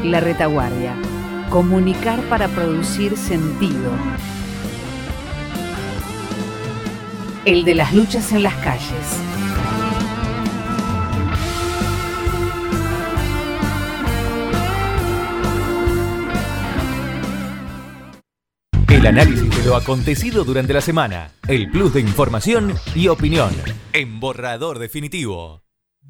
La Retaguardia. Comunicar para producir sentido. El de las luchas en las calles. El análisis de lo acontecido durante la semana. El plus de información y opinión. En Borrador Definitivo.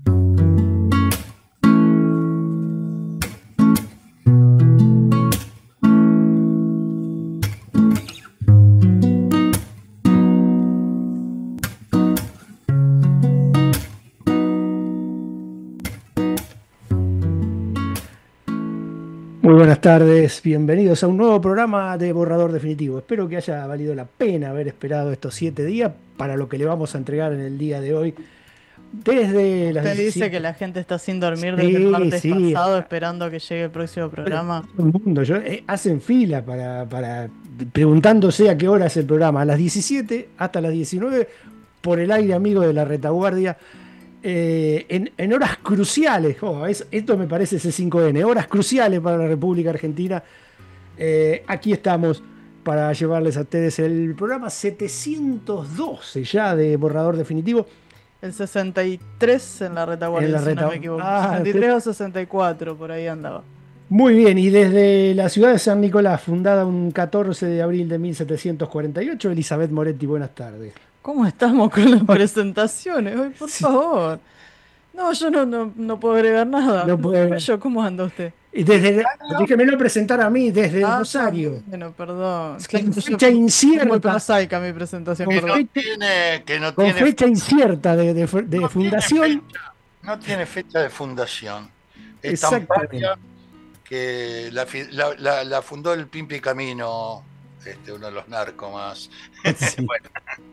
Muy buenas tardes, bienvenidos a un nuevo programa de Borrador Definitivo. Espero que haya valido la pena haber esperado estos 7 días para lo que le vamos a entregar en el día de hoy. Desde las Usted dice que la gente está sin dormir desde el martes pasado esperando a que llegue el próximo programa. Todo el mundo, hacen fila para preguntándose a qué hora es el programa. A las 17 hasta las 19 por el aire, amigo de la Retaguardia. En horas cruciales, esto me parece C5N, horas cruciales para la República Argentina. Aquí estamos para llevarles a ustedes el programa 712 ya de Borrador Definitivo. El 63 en la Retaguardia, si no me equivoco. 63 o 64, por ahí andaba. Muy bien, y desde la ciudad de San Nicolás, fundada un 14 de abril de 1748, Elizabeth Moretti, buenas tardes. ¿Cómo estamos con las presentaciones hoy, por favor? No, yo no puedo agregar nada. No puedo agregar. ¿Cómo anda usted? Y déjemelo presentar a mí desde Rosario. Bueno, perdón. Con fecha incierta. Muy prosaica mi presentación. Con fecha incierta de fundación. No tiene fecha de fundación. Es tan Exactamente. patria que la fundó el Pimpi Camino, uno de los narcos más. Sí. Bueno.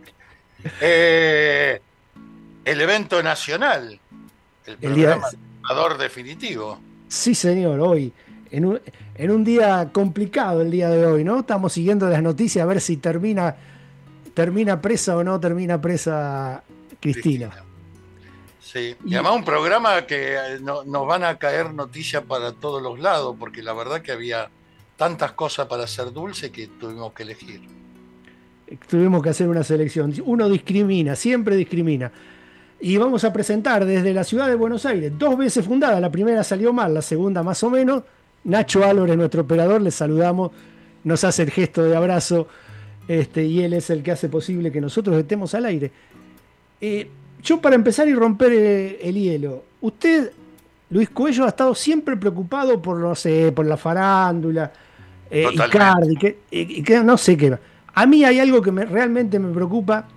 El evento nacional, el programa Borrador Definitivo. Sí, señor, hoy, en un día complicado el día de hoy, ¿no? Estamos siguiendo las noticias a ver si termina presa o no termina presa Cristina. Sí, y además un programa que nos van a caer noticias para todos los lados, porque la verdad que había tantas cosas para hacer dulce que tuvimos que elegir. Tuvimos que hacer una selección. Uno discrimina, siempre discrimina. Y vamos a presentar desde la ciudad de Buenos Aires, 2 veces fundada. La primera salió mal, la segunda más o menos. Nacho Álvarez, nuestro operador, le saludamos, nos hace el gesto de abrazo, y él es el que hace posible que nosotros estemos al aire. Yo, para empezar y romper el hielo, usted, Luis Coello, ha estado siempre preocupado por, no sé, por la farándula, Icardi, que no sé qué. A mí hay algo que realmente me preocupa,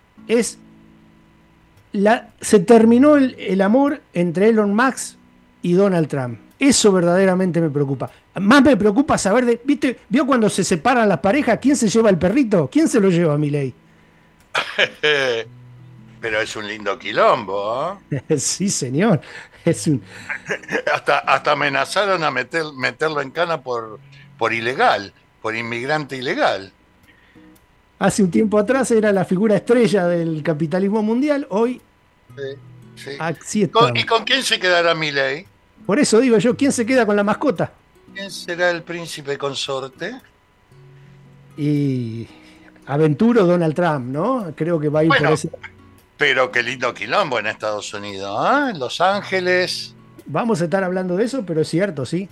se terminó el amor entre Elon Musk y Donald Trump. Eso verdaderamente me preocupa. Más me preocupa saber ¿vio cuando se separan las parejas? ¿Quién se lleva el perrito? ¿Quién se lo lleva a Milei? Pero es un lindo quilombo, ¿eh? Sí, señor. Hasta amenazaron a meterlo en cana por ilegal, por inmigrante ilegal. Hace un tiempo atrás era la figura estrella del capitalismo mundial, hoy sí. Así está. ¿Y con quién se quedará Milei? Por eso digo yo, ¿quién se queda con la mascota? ¿Quién será el príncipe consorte? Y aventuro Donald Trump, ¿no? Creo que va a ir por ese. Pero qué lindo quilombo en Estados Unidos, ¿eh? En Los Ángeles. Vamos a estar hablando de eso, pero es cierto, sí.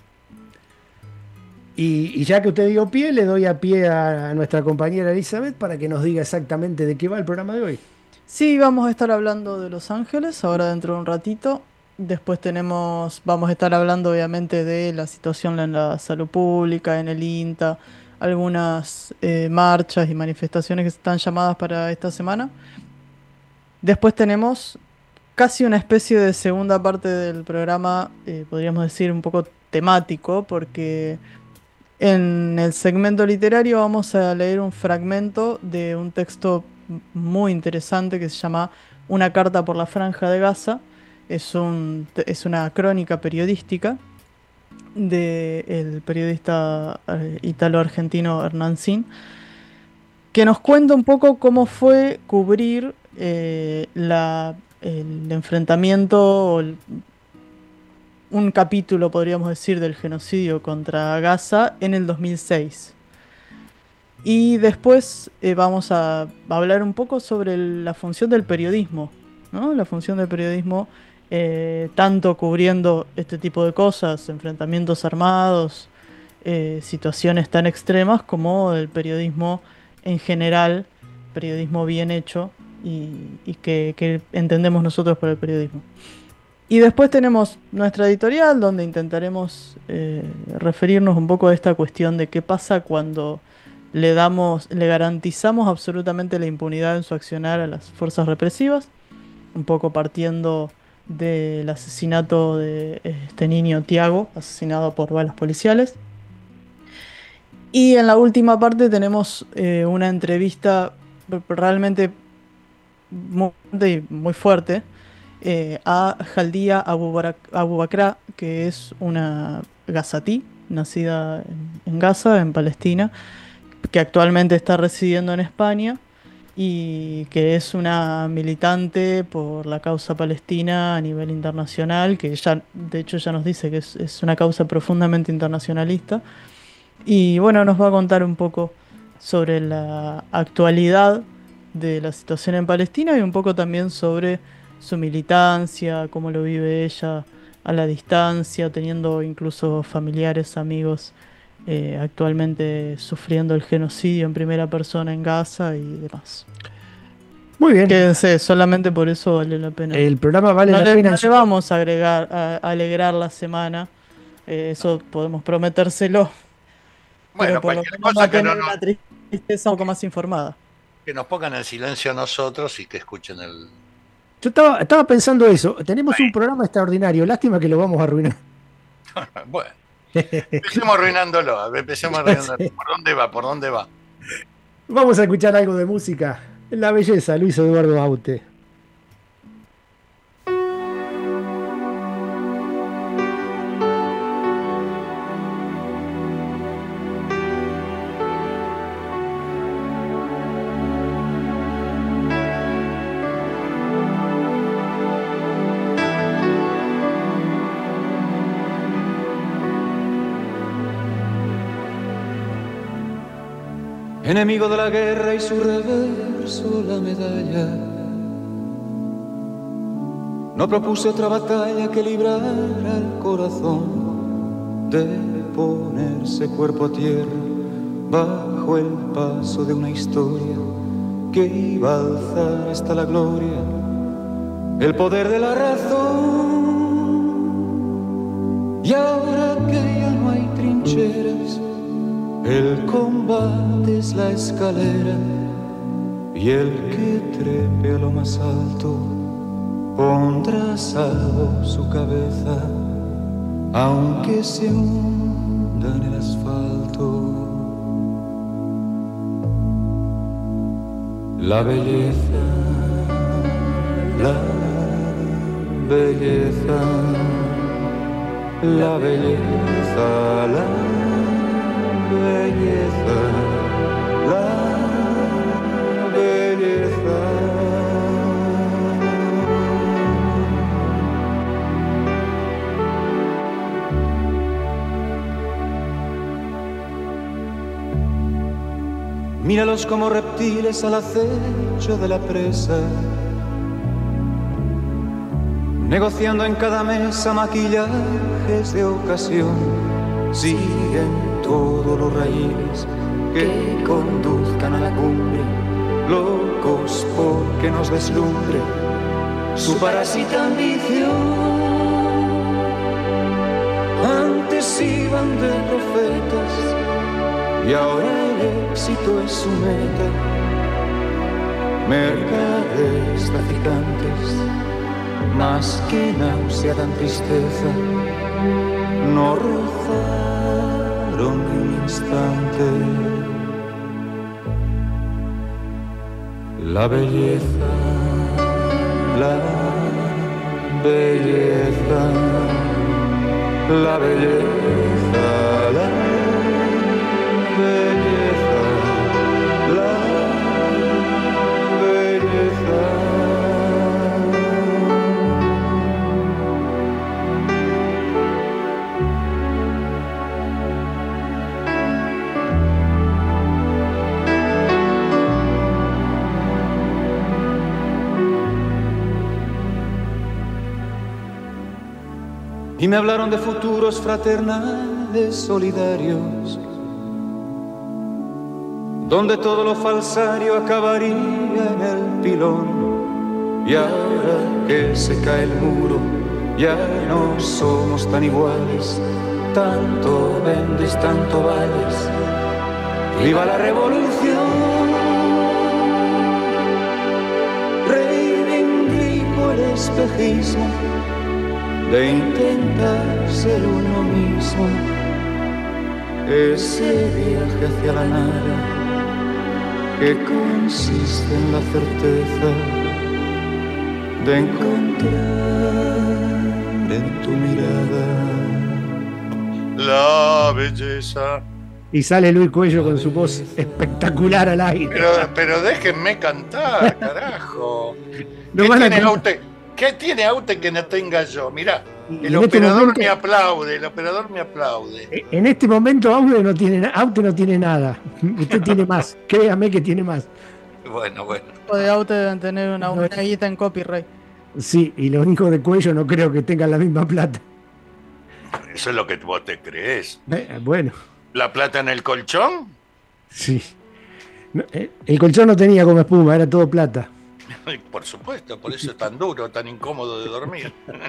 Y ya que usted dio pie, le doy a pie a nuestra compañera Elizabeth para que nos diga exactamente de qué va el programa de hoy. Sí, vamos a estar hablando de Los Ángeles, ahora dentro de un ratito. Después vamos a estar hablando obviamente de la situación en la salud pública, en el INTA, algunas marchas y manifestaciones que están llamadas para esta semana. Después tenemos casi una especie de segunda parte del programa, podríamos decir un poco temático, porque en el segmento literario vamos a leer un fragmento de un texto muy interesante que se llama Una carta por la Franja de Gaza. Es una crónica periodística del periodista ítalo-argentino Hernán Zin, que nos cuenta un poco cómo fue cubrir el enfrentamiento un capítulo, podríamos decir, del genocidio contra Gaza en el 2006. Y después vamos a hablar un poco sobre la función del periodismo, ¿no? La función del periodismo, tanto cubriendo este tipo de cosas, enfrentamientos armados, situaciones tan extremas, como el periodismo en general, periodismo bien hecho y que entendemos nosotros por el periodismo. Y después tenemos nuestra editorial, donde intentaremos referirnos un poco a esta cuestión de qué pasa cuando le garantizamos absolutamente la impunidad en su accionar a las fuerzas represivas, un poco partiendo del asesinato de este niño Tiago, asesinado por balas policiales. Y en la última parte tenemos una entrevista realmente muy fuerte a Jaldia Abu Bakra, que es una gazatí nacida en Gaza, en Palestina, que actualmente está residiendo en España y que es una militante por la causa palestina a nivel internacional, que ya, de hecho, ya nos dice que es una causa profundamente internacionalista. Y bueno, nos va a contar un poco sobre la actualidad de la situación en Palestina y un poco también sobre su militancia, cómo lo vive ella a la distancia, teniendo incluso familiares, amigos actualmente sufriendo el genocidio en primera persona en Gaza y demás. Muy bien. Quédense, solamente por eso vale la pena. El programa vale la pena. No le vamos a alegrar la semana, eso podemos prometérselo. Bueno, pero por lo cualquier menos cosa que tener una tristeza un poco más informada. Que nos pongan en silencio a nosotros y que escuchen el... Yo estaba pensando eso. Tenemos un programa extraordinario. Lástima que lo vamos a arruinar. Bueno, empecemos arruinándolo. Empecemos arruinándolo. Sí. ¿Por dónde va? ¿Por dónde va? Vamos a escuchar algo de música. La belleza, Luis Eduardo Aute. Enemigo de la guerra y su reverso la medalla. No propuse otra batalla que librar al corazón de ponerse cuerpo a tierra bajo el paso de una historia que iba a alzar hasta la gloria el poder de la razón. Y ahora que ya no hay trincheras, el combate es la escalera y el que trepe a lo más alto pondrá a salvo su cabeza, aunque se hunda en el asfalto. La belleza, la belleza, la belleza, la belleza, la belleza. Míralos como reptiles al acecho de la presa, negociando en cada mesa maquillajes de ocasión. Siguen todos los raíles que conduzcan a la cumbre, locos porque nos deslumbre su parásita ambición. Antes iban de profetas y ahora el éxito es su meta. Mercaderes traficantes, más que náusea dan tristeza, no rozaron ni un instante. La belleza, la belleza, la belleza, la belleza, la belleza. y me hablaron de futuros fraternales solidarios, donde todo lo falsario acabaría en el pilón. Y ahora que se cae el muro, ya no somos tan iguales, tanto vendes, tanto vales. ¡Viva la revolución! Reivindico el espejismo de intentar ser uno mismo, ese viaje hacia la nada que consiste en la certeza de encontrar en tu mirada la belleza. Y sale Luis Cuello con su voz espectacular al aire. Pero déjenme cantar, carajo. No ¿Qué van a tiene can- Aute? ¿Qué tiene Aute que no tenga yo? Mirá, Y el en este operador momento- me aplaude, el operador me aplaude. En este momento Aute no tiene nada. Usted tiene más. Créame que tiene más. Bueno. Los de auto deben tener una guita en copyright. Sí, y los hijos de Cuello no creo que tengan la misma plata. Eso es lo que vos te crees. Bueno, ¿La plata en el colchón? sí. No, el colchón no tenía como espuma, era todo plata. Por supuesto, por eso es tan duro, tan incómodo de dormir.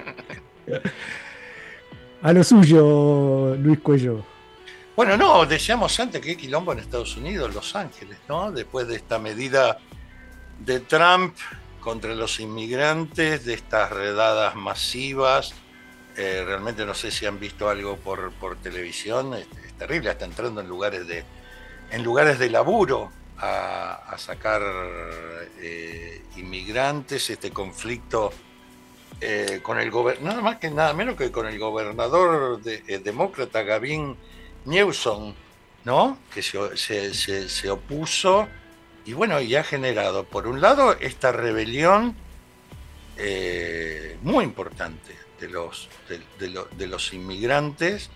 A lo suyo, Luis Cuello. Bueno, no, decíamos antes que hay quilombo en Estados Unidos, Los Ángeles, ¿no? Después de esta medida de Trump contra los inmigrantes, de estas redadas masivas, realmente no sé si han visto algo por televisión, es terrible, está entrando en lugares de laburo a sacar inmigrantes, este conflicto con el nada más que nada menos que con el gobernador demócrata Gavin Newsom, ¿no? Que se opuso y bueno, y ha generado por un lado esta rebelión muy importante de los inmigrantes,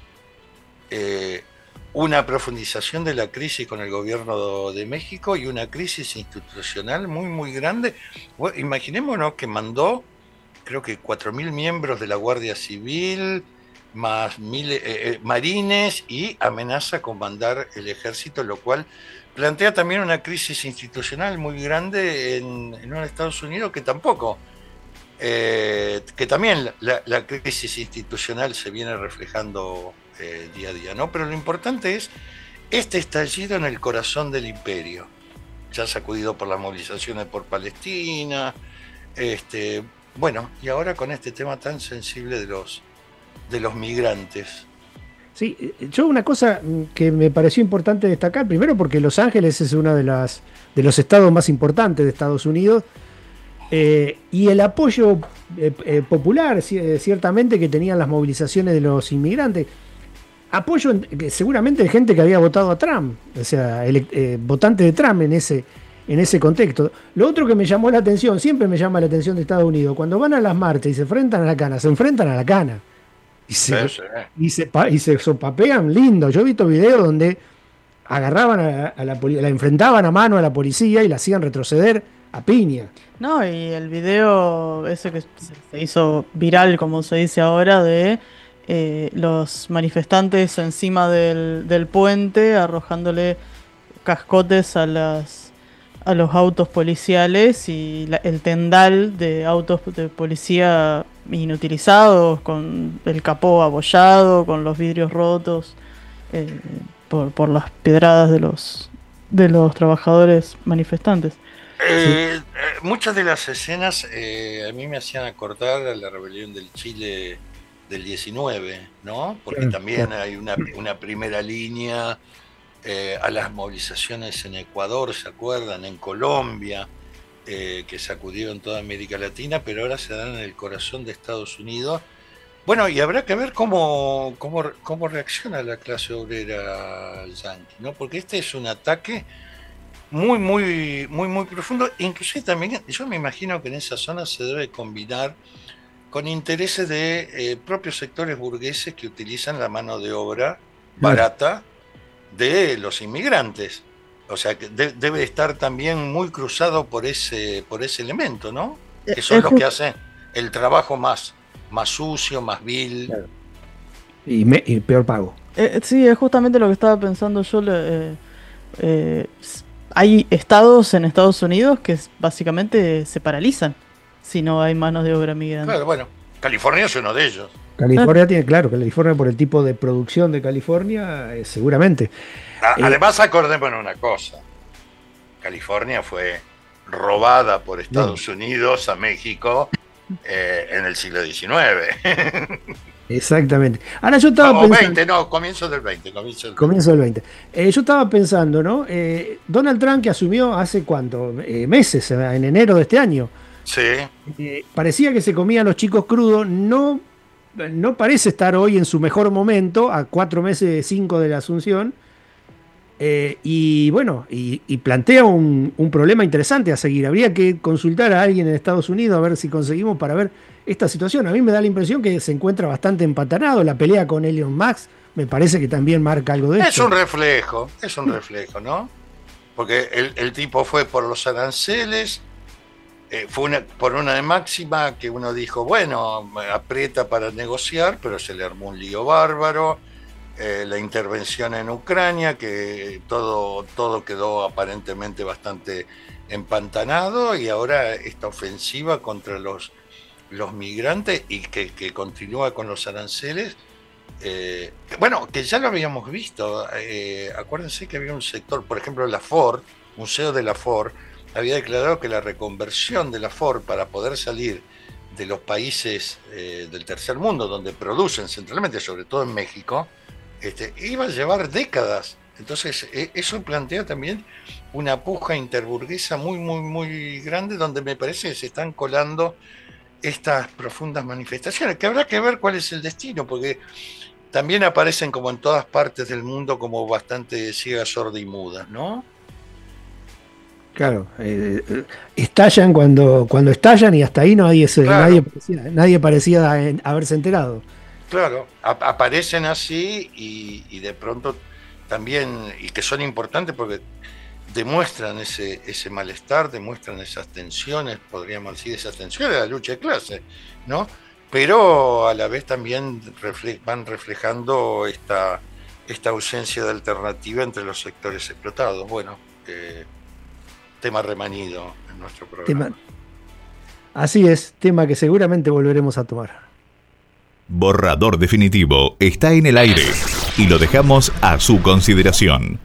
una profundización de la crisis con el gobierno de México y una crisis institucional muy, muy grande. Bueno, imaginémonos que mandó, creo que 4.000 miembros de la Guardia Civil, más marines, y amenaza con mandar el ejército, lo cual plantea también una crisis institucional muy grande en un Estados Unidos que tampoco... que también la crisis institucional se viene reflejando día a día, ¿no? Pero lo importante es este estallido en el corazón del imperio, ya sacudido por las movilizaciones por Palestina, bueno, y ahora con este tema tan sensible de los migrantes. Sí, yo una cosa que me pareció importante destacar, primero porque Los Ángeles es uno de los estados más importantes de Estados Unidos, y el apoyo popular, ciertamente, que tenían las movilizaciones de los inmigrantes. Apoyo seguramente de gente que había votado a Trump, o sea, votantes de Trump en ese contexto. Lo otro que me llamó la atención, siempre me llama la atención de Estados Unidos, cuando van a las marchas y se enfrentan a la cana, y se sopapean lindo. Yo he visto videos donde agarraban a la enfrentaban a mano a la policía y la hacían retroceder a piña. No, y el video ese que se hizo viral, como se dice ahora, de los manifestantes encima del puente arrojándole cascotes a los autos policiales y el tendal de autos de policía inutilizados, con el capó abollado, con los vidrios rotos, por las pedradas de los trabajadores manifestantes. Muchas de las escenas a mí me hacían acordar a la rebelión del Chile del 19, ¿no? Porque también hay una primera línea a las movilizaciones en Ecuador, ¿se acuerdan? En Colombia, que sacudieron toda América Latina, pero ahora se dan en el corazón de Estados Unidos. Bueno, y habrá que ver cómo reacciona la clase obrera yanqui, ¿no? Porque este es un ataque muy, muy, muy, muy profundo. Inclusive también, yo me imagino que en esa zona se debe combinar con intereses de propios sectores burgueses que utilizan la mano de obra barata de los inmigrantes. O sea, que debe estar también muy cruzado por ese elemento, ¿no? Que son los que hacen el trabajo más sucio, más vil. y peor pago. Sí, es justamente lo que estaba pensando yo. Hay estados en Estados Unidos que básicamente se paralizan si no hay manos de obra migrante. Claro, bueno, California es uno de ellos. California tiene, claro, California por el tipo de producción de California, seguramente. Además, acordémonos una cosa. California fue robada por Estados Unidos a México en el siglo XIX. Exactamente. Ahora yo estaba pensando... comienzo del 20. Comienzo del 20. Yo estaba pensando, ¿no? Donald Trump, que asumió hace ¿cuánto? Meses, en enero de este año. Sí. Parecía que se comía a los chicos crudos. No parece estar hoy en su mejor momento, a 4 meses, 5 de la asunción. Y bueno, y plantea un problema interesante a seguir. Habría que consultar a alguien en Estados Unidos a ver si conseguimos para ver esta situación. A mí me da la impresión que se encuentra bastante empantanado. La pelea con Elon Musk me parece que también marca algo de esto. Es un reflejo, ¿no? Porque el tipo fue por los aranceles, por una de máxima que uno dijo, bueno, aprieta para negociar, pero se le armó un lío bárbaro. La intervención en Ucrania, que todo quedó aparentemente bastante empantanado, y ahora esta ofensiva contra los migrantes y que continúa con los aranceles, que ya lo habíamos visto. Acuérdense que había un sector, por ejemplo la Ford, un CEO de la Ford había declarado que la reconversión de la Ford para poder salir de los países del tercer mundo donde producen centralmente, sobre todo en México, iba a llevar décadas. Entonces eso plantea también una puja interburguesa muy, muy, muy grande, donde me parece que se están colando estas profundas manifestaciones, que habrá que ver cuál es el destino, porque también aparecen, como en todas partes del mundo, como bastante ciegas, sordas y mudas, ¿no? Claro, estallan cuando estallan, y hasta ahí nadie parecía haberse enterado. Claro, aparecen así y de pronto también, y que son importantes porque demuestran ese malestar, demuestran esas tensiones, podríamos decir, esas tensiones de la lucha de clase, ¿no? Pero a la vez también van reflejando esta ausencia de alternativa entre los sectores explotados. Bueno, tema remanido en nuestro programa. Así es, tema que seguramente volveremos a tomar. Borrador Definitivo está en el aire y lo dejamos a su consideración.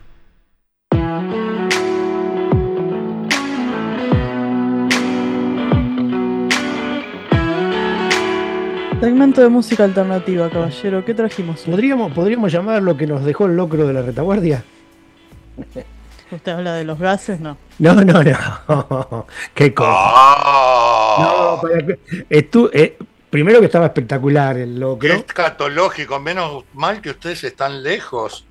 Segmento de música alternativa, caballero. ¿Qué trajimos? ¿Podríamos llamar lo que nos dejó el locro de la retaguardia? ¿Usted habla de los gases? No. No. ¿Qué cosa? Primero que estaba espectacular el locro. Es escatológico, menos mal que ustedes están lejos.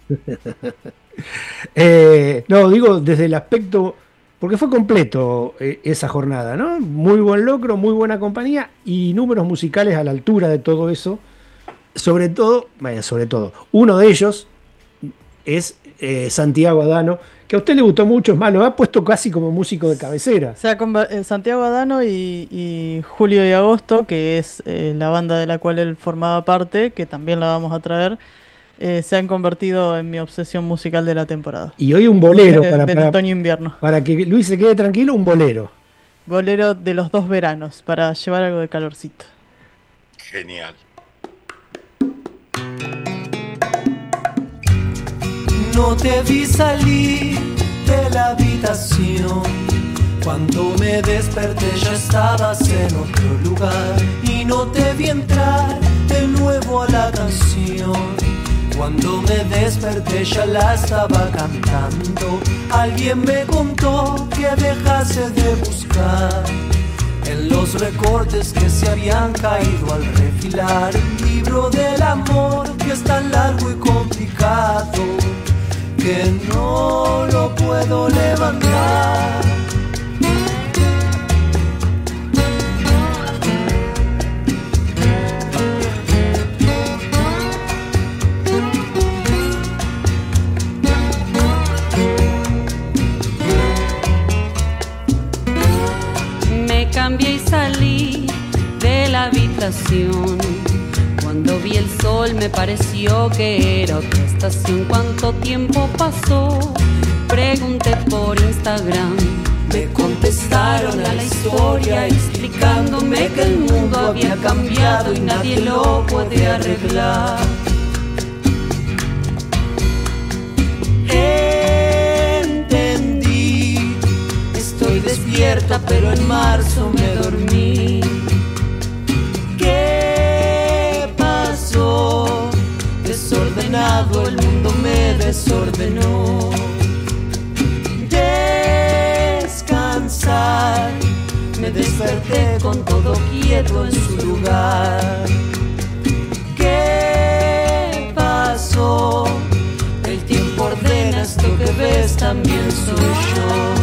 Digo desde el aspecto, porque fue completo esa jornada, ¿no? Muy buen locro, muy buena compañía y números musicales a la altura de todo eso. Sobre todo, uno de ellos es Santiago Adano, que a usted le gustó mucho, es más, lo ha puesto casi como músico de cabecera. O sea, Santiago Adano y Julio y Agosto, que es la banda de la cual él formaba parte, que también la vamos a traer, se han convertido en mi obsesión musical de la temporada. Y hoy un bolero para otoño-invierno. Para que Luis se quede tranquilo, un bolero. Bolero de los 2 veranos, para llevar algo de calorcito. Genial. No te vi salir de la habitación. Cuando me desperté ya estabas en otro lugar. Y no te vi entrar de nuevo a la canción. Cuando me desperté ya la estaba cantando. Alguien me contó que dejase de buscar en los recortes que se habían caído al refilar el libro del amor, que es tan largo y complicado que no lo puedo levantar. Me cambié y salí de la habitación. Cuando vi el sol me pareció que era otra estación. ¿Cuánto tiempo pasó? Pregunté por Instagram. Me contestaron a la historia explicándome que el mundo había cambiado y nadie lo puede arreglar. Entendí, estoy despierta pero en marzo me dormí. ¿Qué pasó? Desordenado, el mundo me desordenó. Descansar, me desperté con todo quieto en su lugar. ¿Qué pasó? El tiempo ordena, esto que ves también soy yo.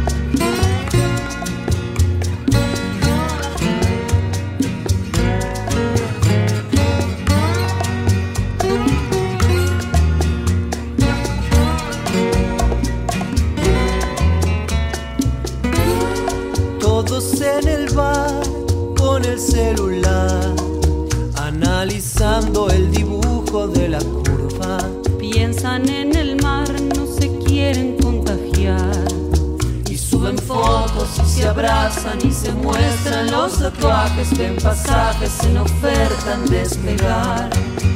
Todos en el bar con el celular, analizando el dibujo de la curva. Piensan en el mar, no se quieren contagiar. Y suben fotos y se abrazan y se muestran los tatuajes. Ven pasajes en oferta en despegar.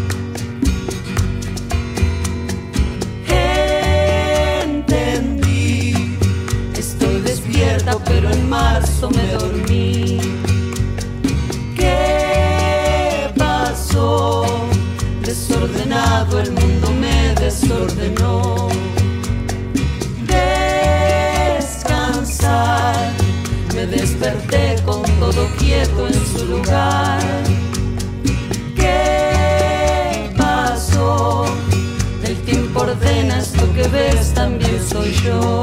Entendí, estoy despierta pero en marzo me dormí. ¿Qué pasó? Desordenado, el mundo me desordenó. Descansar, me desperté con todo quieto en su lugar. ¿Qué pasó? El tiempo ordena, esto que ves también soy yo.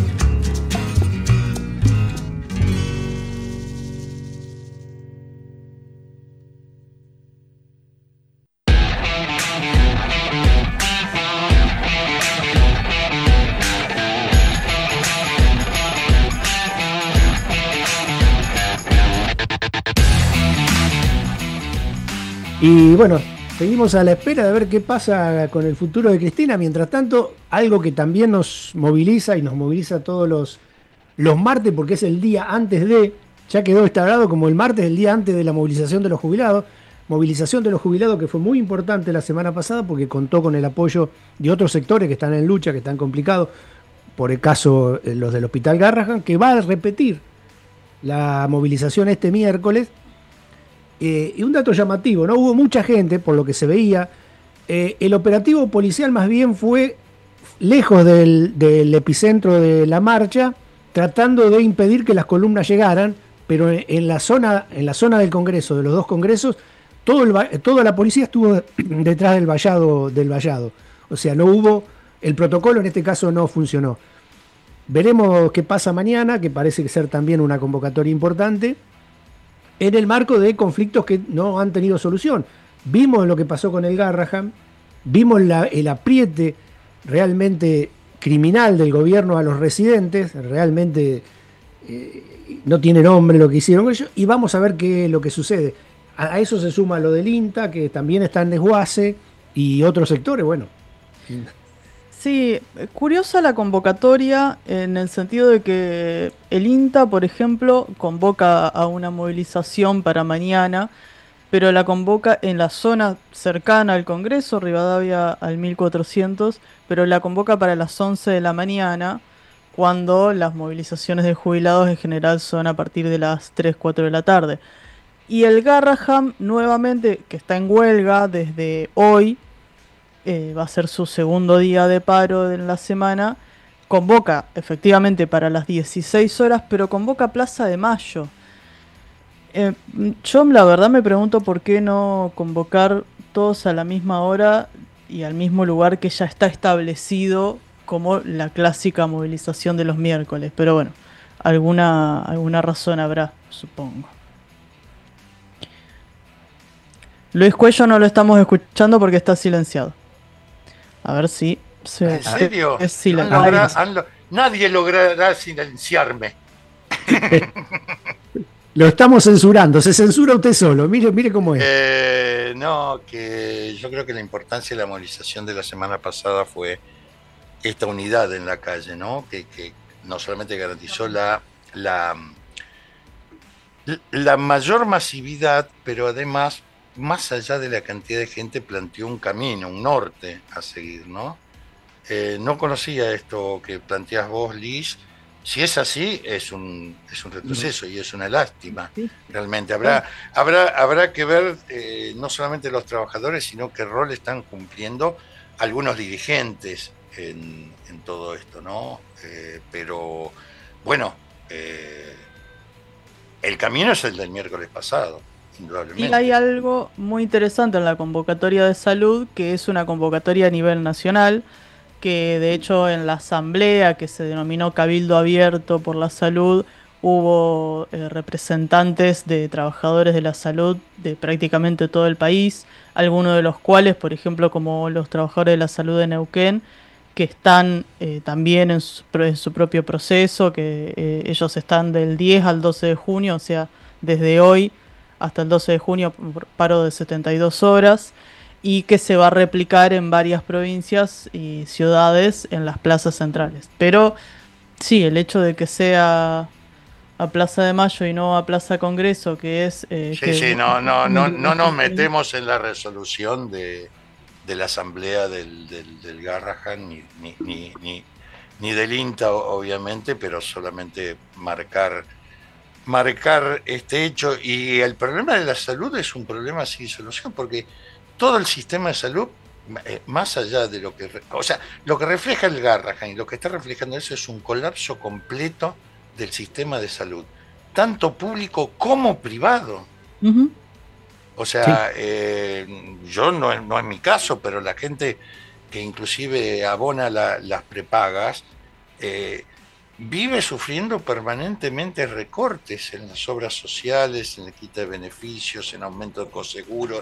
Y bueno, seguimos a la espera de ver qué pasa con el futuro de Cristina. Mientras tanto, algo que también nos moviliza y nos moviliza todos los martes, porque es el día antes de, ya quedó instaurado como el martes, el día antes de la movilización de los jubilados. Movilización de los jubilados que fue muy importante la semana pasada porque contó con el apoyo de otros sectores que están en lucha, que están complicados, por el caso los del Hospital Garrahan, que va a repetir la movilización este miércoles. Y un dato llamativo, ¿no? Hubo mucha gente, por lo que se veía. El operativo policial más bien fue lejos del epicentro de la marcha, tratando de impedir que las columnas llegaran, pero en la zona del Congreso, de los dos congresos, toda la policía estuvo detrás del vallado. O sea, no hubo, el protocolo en este caso no funcionó. Veremos qué pasa mañana, que parece ser también una convocatoria importante, en el marco de conflictos que no han tenido solución. Vimos lo que pasó con el Garrahan, vimos el apriete realmente criminal del gobierno a los residentes, realmente no tiene nombre lo que hicieron ellos, y vamos a ver qué es lo que sucede. A eso se suma lo del INTA, que también está en desguace, y otros sectores, bueno. Sí, curiosa la convocatoria en el sentido de que el INTA, por ejemplo, convoca a una movilización para mañana, pero la convoca en la zona cercana al Congreso, Rivadavia al 1400, pero la convoca para las 11 de la mañana, cuando las movilizaciones de jubilados en general son a partir de las 3, 4 de la tarde. Y el Garrahan, nuevamente, que está en huelga desde hoy, va a ser su segundo día de paro en la semana, convoca efectivamente para las 16 horas, pero convoca Plaza de Mayo. Yo la verdad me pregunto por qué no convocar todos a la misma hora y al mismo lugar que ya está establecido como la clásica movilización de los miércoles, pero bueno, alguna razón habrá, supongo. Luis Cuello no lo estamos escuchando porque está silenciado. A ver si ¿En serio? Es silenciado. Nadie logrará silenciarme. Lo estamos censurando, se censura usted solo, mire cómo es. No, que yo creo que la importancia de la movilización de la semana pasada fue esta unidad en la calle, ¿no? Que no solamente garantizó la mayor masividad, pero además, más allá de la cantidad de gente, planteó un camino, un norte a seguir, ¿no? No conocía esto que planteas vos, Liz. Si es así, es un retroceso y es una lástima. Realmente habrá que ver no solamente los trabajadores, sino qué rol están cumpliendo algunos dirigentes en todo esto, ¿no? Pero bueno, el camino es el del miércoles pasado, indudablemente. Y hay algo muy interesante en la convocatoria de salud, que es una convocatoria a nivel nacional, que de hecho en la asamblea que se denominó Cabildo Abierto por la Salud hubo representantes de trabajadores de la salud de prácticamente todo el país, algunos de los cuales, por ejemplo, como los trabajadores de la salud de Neuquén, que están también en su propio proceso, que ellos están del 10 al 12 de junio, o sea, desde hoy hasta el 12 de junio, paro de 72 horas, y que se va a replicar en varias provincias y ciudades en las plazas centrales. Pero sí, el hecho de que sea a Plaza de Mayo y no a Plaza Congreso, que es... no nos metemos en la resolución de la asamblea del Garrahan, ni del INTA, obviamente, pero solamente marcar este hecho. Y el problema de la salud es un problema sin solución, porque todo el sistema de salud, más allá de lo que... O sea, lo que refleja el Garrahan y lo que está reflejando eso es un colapso completo del sistema de salud, tanto público como privado. Uh-huh. O sea, sí. Yo no es mi caso, pero la gente que inclusive abona las prepagas vive sufriendo permanentemente recortes en las obras sociales, en la quita de beneficios, en aumento de coseguros,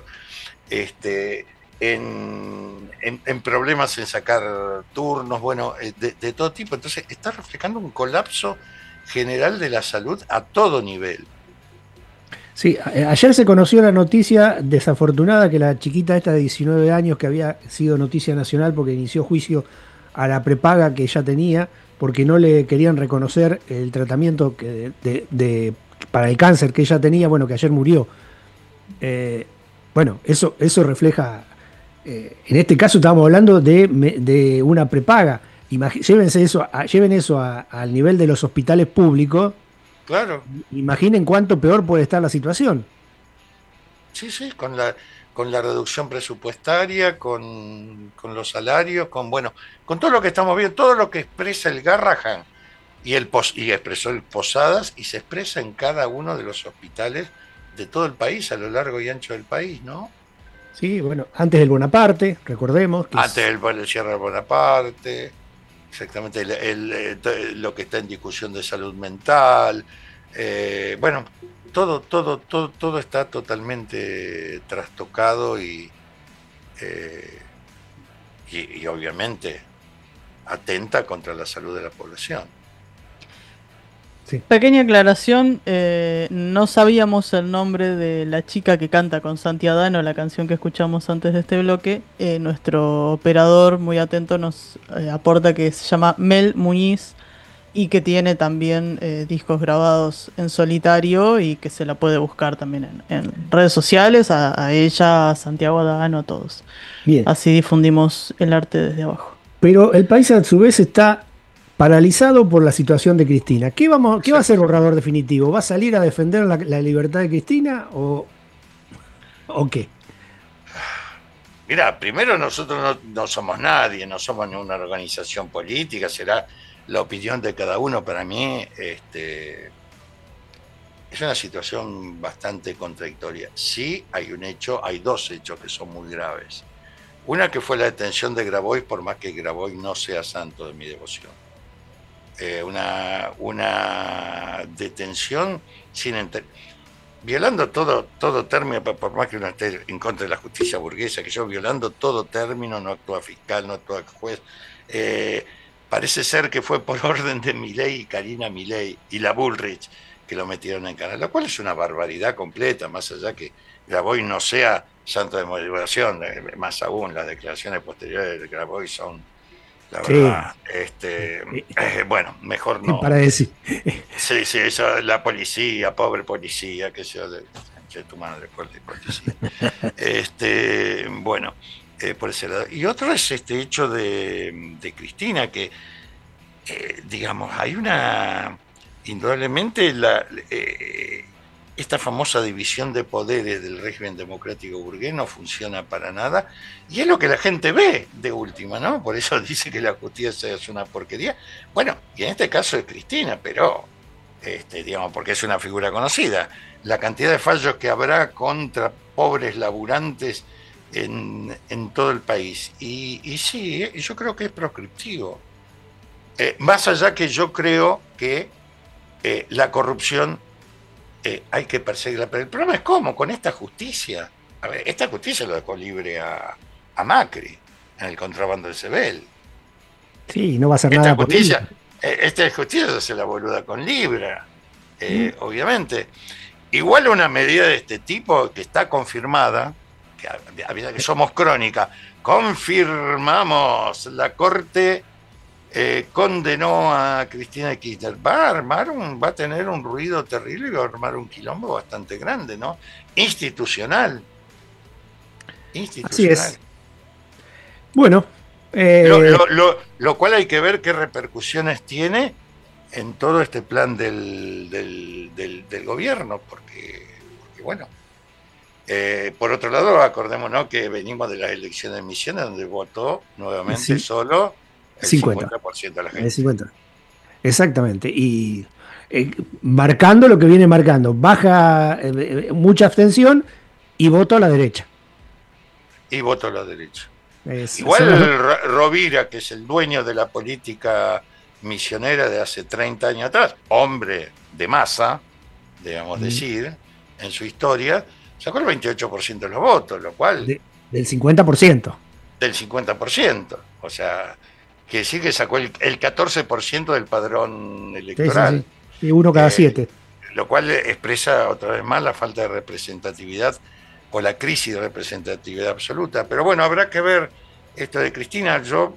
en problemas en sacar turnos, bueno, de todo tipo. Entonces está reflejando un colapso general de la salud a todo nivel. Sí, ayer se conoció la noticia desafortunada que la chiquita esta de 19 años, que había sido noticia nacional porque inició juicio a la prepaga que ella tenía, porque no le querían reconocer el tratamiento para el cáncer que ella tenía, bueno, que ayer murió. Bueno, eso refleja, en este caso estamos hablando de una prepaga. Lleven eso al nivel de los hospitales públicos. Claro. Imaginen cuánto peor puede estar la situación. Sí, con la reducción presupuestaria, con los salarios, con todo lo que estamos viendo, todo lo que expresa el Garrahan y expresó el Posadas, y se expresa en cada uno de los hospitales de todo el país, a lo largo y ancho del país, ¿no? Sí, bueno, antes del Bonaparte, recordemos. Antes del cierre del Bonaparte. Exactamente, lo que está en discusión de salud mental, bueno, todo está totalmente trastocado y obviamente atenta contra la salud de la población. Sí. Pequeña aclaración, no sabíamos el nombre de la chica que canta con Santi Adano, la canción que escuchamos antes de este bloque. Nuestro operador, muy atento, nos aporta que se llama Mel Muñiz y que tiene también discos grabados en solitario y que se la puede buscar también en redes sociales, a ella, a Santiago Adano, a todos. Bien. Así difundimos el arte desde abajo. Pero el país a su vez está paralizado por la situación de Cristina. ¿Qué va a hacer Borrador Definitivo? ¿Va a salir a defender la libertad de Cristina o qué? Mira, primero nosotros no somos nadie, no somos ninguna organización política, será la opinión de cada uno. Para mí es una situación bastante contradictoria. Sí, hay dos hechos que son muy graves. Una, que fue la detención de Grabois, por más que Grabois no sea santo de mi devoción. Una detención violando todo término, por más que uno esté en contra de la justicia burguesa, violando todo término, no actúa fiscal, no actúa juez. Parece ser que fue por orden de Milei y Karina Milei y la Bullrich, que lo metieron en cana, lo cual es una barbaridad completa, más allá que Grabois no sea santo de moderación, más aún las declaraciones posteriores de Grabois son, la verdad, bueno, mejor no. Para decir. Sí, eso, la policía, pobre policía, que sea de tu madre, fuerte policía. Bueno, por ese lado. Y otro es este hecho de Cristina, que, digamos, hay indudablemente, esta famosa división de poderes del régimen democrático burgués no funciona para nada, y es lo que la gente ve de última, ¿no? Por eso dice que la justicia es una porquería. Bueno, y en este caso es Cristina, pero, digamos, porque es una figura conocida. La cantidad de fallos que habrá contra pobres laburantes en todo el país. Y sí, yo creo que es proscriptivo. Más allá que yo creo que la corrupción hay que perseguirla. Pero el problema es cómo, con esta justicia. A ver, esta justicia lo dejó libre a Macri en el contrabando de Sebel. Sí, no va a hacer nada por él. Esta justicia se la boluda con Libra, obviamente. Igual una medida de este tipo que está confirmada, que somos crónica, confirmamos, la Corte condenó a Cristina Kirchner. Va a tener un ruido terrible y va a armar un quilombo bastante grande, ¿no? Institucional. Así es. Bueno. Lo cual hay que ver qué repercusiones tiene en todo este plan del gobierno, porque bueno, por otro lado, acordémonos que venimos de las elecciones de Misiones, donde votó nuevamente solo el 50% de la gente. El 50%. Exactamente, y marcando lo que viene marcando, baja mucha abstención y voto a la derecha. Igual Rovira, que es el dueño de la política misionera de hace 30 años atrás, hombre de masa, debemos decir, en su historia, sacó el 28% de los votos, lo cual... Del 50%. Del 50%, o sea, que sí que sacó el 14% del padrón electoral. Sí. Y 1 cada 7. Lo cual expresa otra vez más la falta de representatividad o la crisis de representatividad absoluta. Pero bueno, habrá que ver esto de Cristina. Yo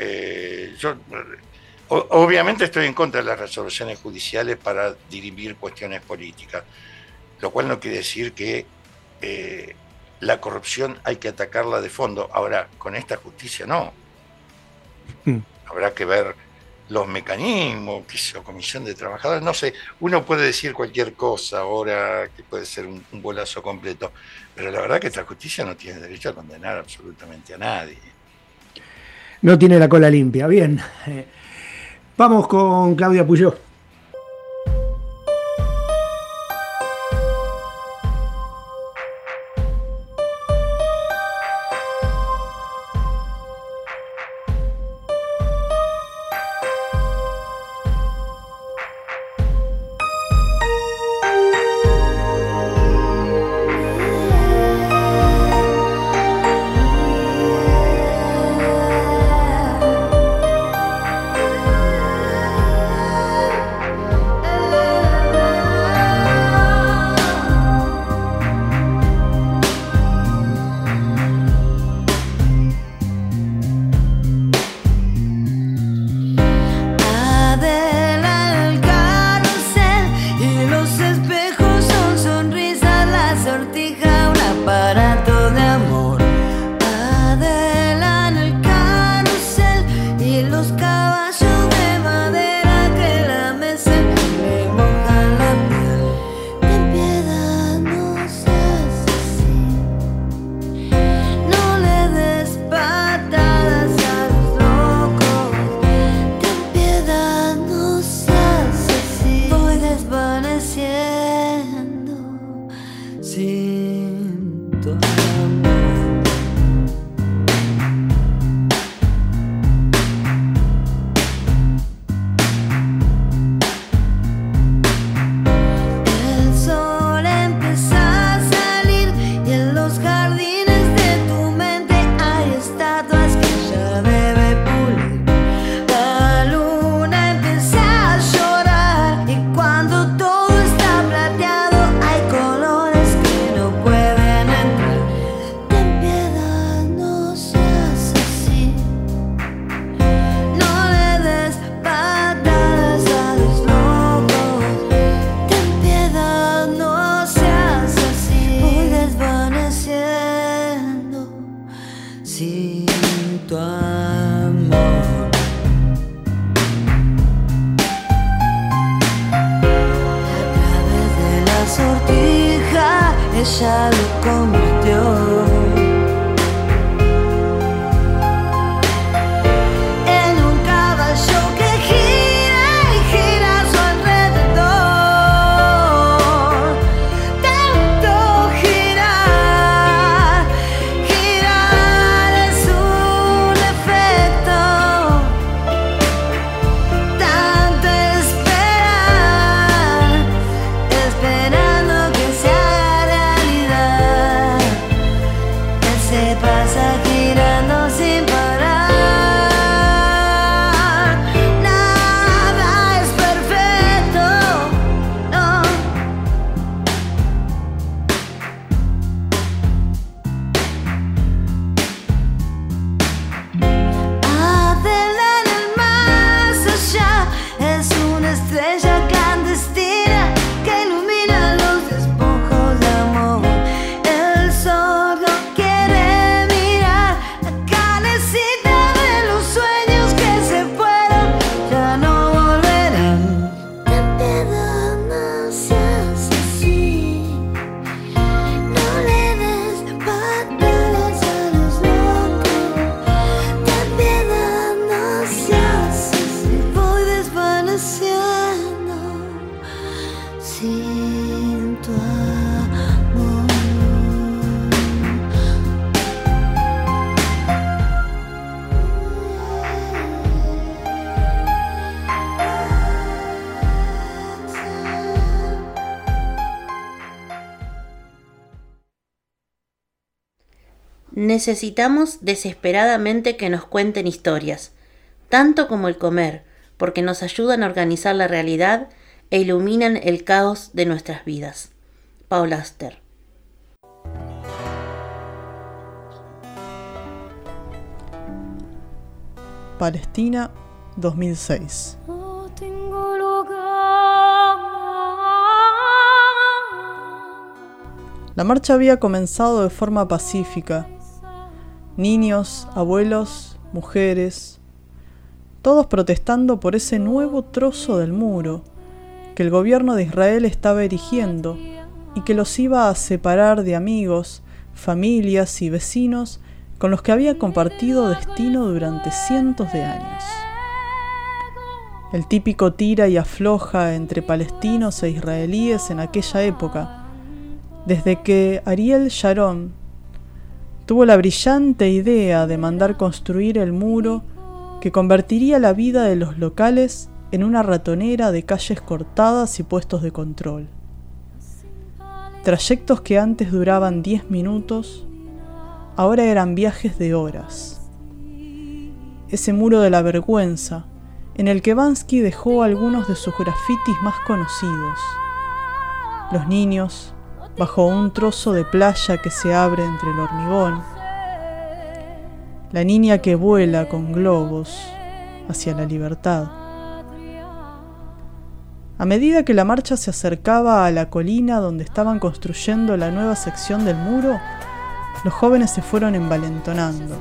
obviamente estoy en contra de las resoluciones judiciales para dirimir cuestiones políticas, lo cual no quiere decir que la corrupción hay que atacarla de fondo. Ahora, con esta justicia no. Habrá que ver los mecanismos, comisión de trabajadores, no sé, uno puede decir cualquier cosa ahora, que puede ser un bolazo completo, pero la verdad que esta justicia no tiene derecho a condenar absolutamente a nadie. No tiene la cola limpia. Bien, vamos con Claudia Puyó. ella lo convirtió en un caballo que gira y gira a su alrededor. Tanto girar, girar es un efecto. Tanto esperar, esperando que se haga realidad. Él se pasa girando sin parar. Nada es perfecto, no. Adela en el más allá es una estrella clandestina que ilumina los despojos de amor. El sol no quiere mirar la calecita de los sueños que se fueron, ya no volverán. Ten piedad, no seas así. No le des patadas a los locos. Ten piedad, no seas así. Voy desvaneciendo sin tu amor. Necesitamos desesperadamente que nos cuenten historias, tanto como el comer, porque nos ayudan a organizar la realidad e iluminan el caos de nuestras vidas. Paul Auster. Palestina, 2006. No tengo lugar. La marcha había comenzado de forma pacífica. Niños, abuelos, mujeres, todos protestando por ese nuevo trozo del muro que el gobierno de Israel estaba erigiendo y que los iba a separar de amigos, familias y vecinos con los que había compartido destino durante cientos de años. El típico tira y afloja entre palestinos e israelíes en aquella época, desde que Ariel Sharon tuvo la brillante idea de mandar construir el muro que convertiría la vida de los locales en una ratonera de calles cortadas y puestos de control. Trayectos que antes duraban 10 minutos, ahora eran viajes de horas. Ese muro de la vergüenza, en el que Bansky dejó algunos de sus grafitis más conocidos. Los niños, bajo un trozo de playa que se abre entre el hormigón. La niña que vuela con globos hacia la libertad. A medida que la marcha se acercaba a la colina donde estaban construyendo la nueva sección del muro, los jóvenes se fueron envalentonando.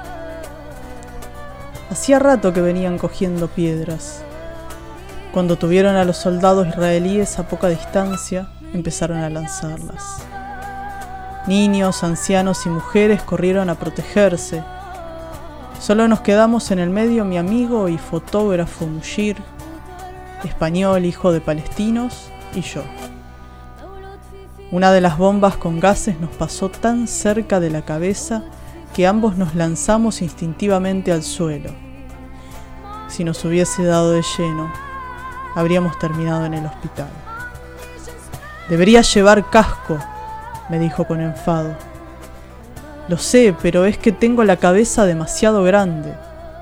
Hacía rato que venían cogiendo piedras. Cuando tuvieron a los soldados israelíes a poca distancia, empezaron a lanzarlas. Niños, ancianos y mujeres corrieron a protegerse. Solo nos quedamos en el medio mi amigo y fotógrafo Mushir, español, hijo de palestinos, y yo. Una de las bombas con gases nos pasó tan cerca de la cabeza que ambos nos lanzamos instintivamente al suelo. Si nos hubiese dado de lleno, habríamos terminado en el hospital. «Deberías llevar casco», me dijo con enfado. «Lo sé, pero es que tengo la cabeza demasiado grande».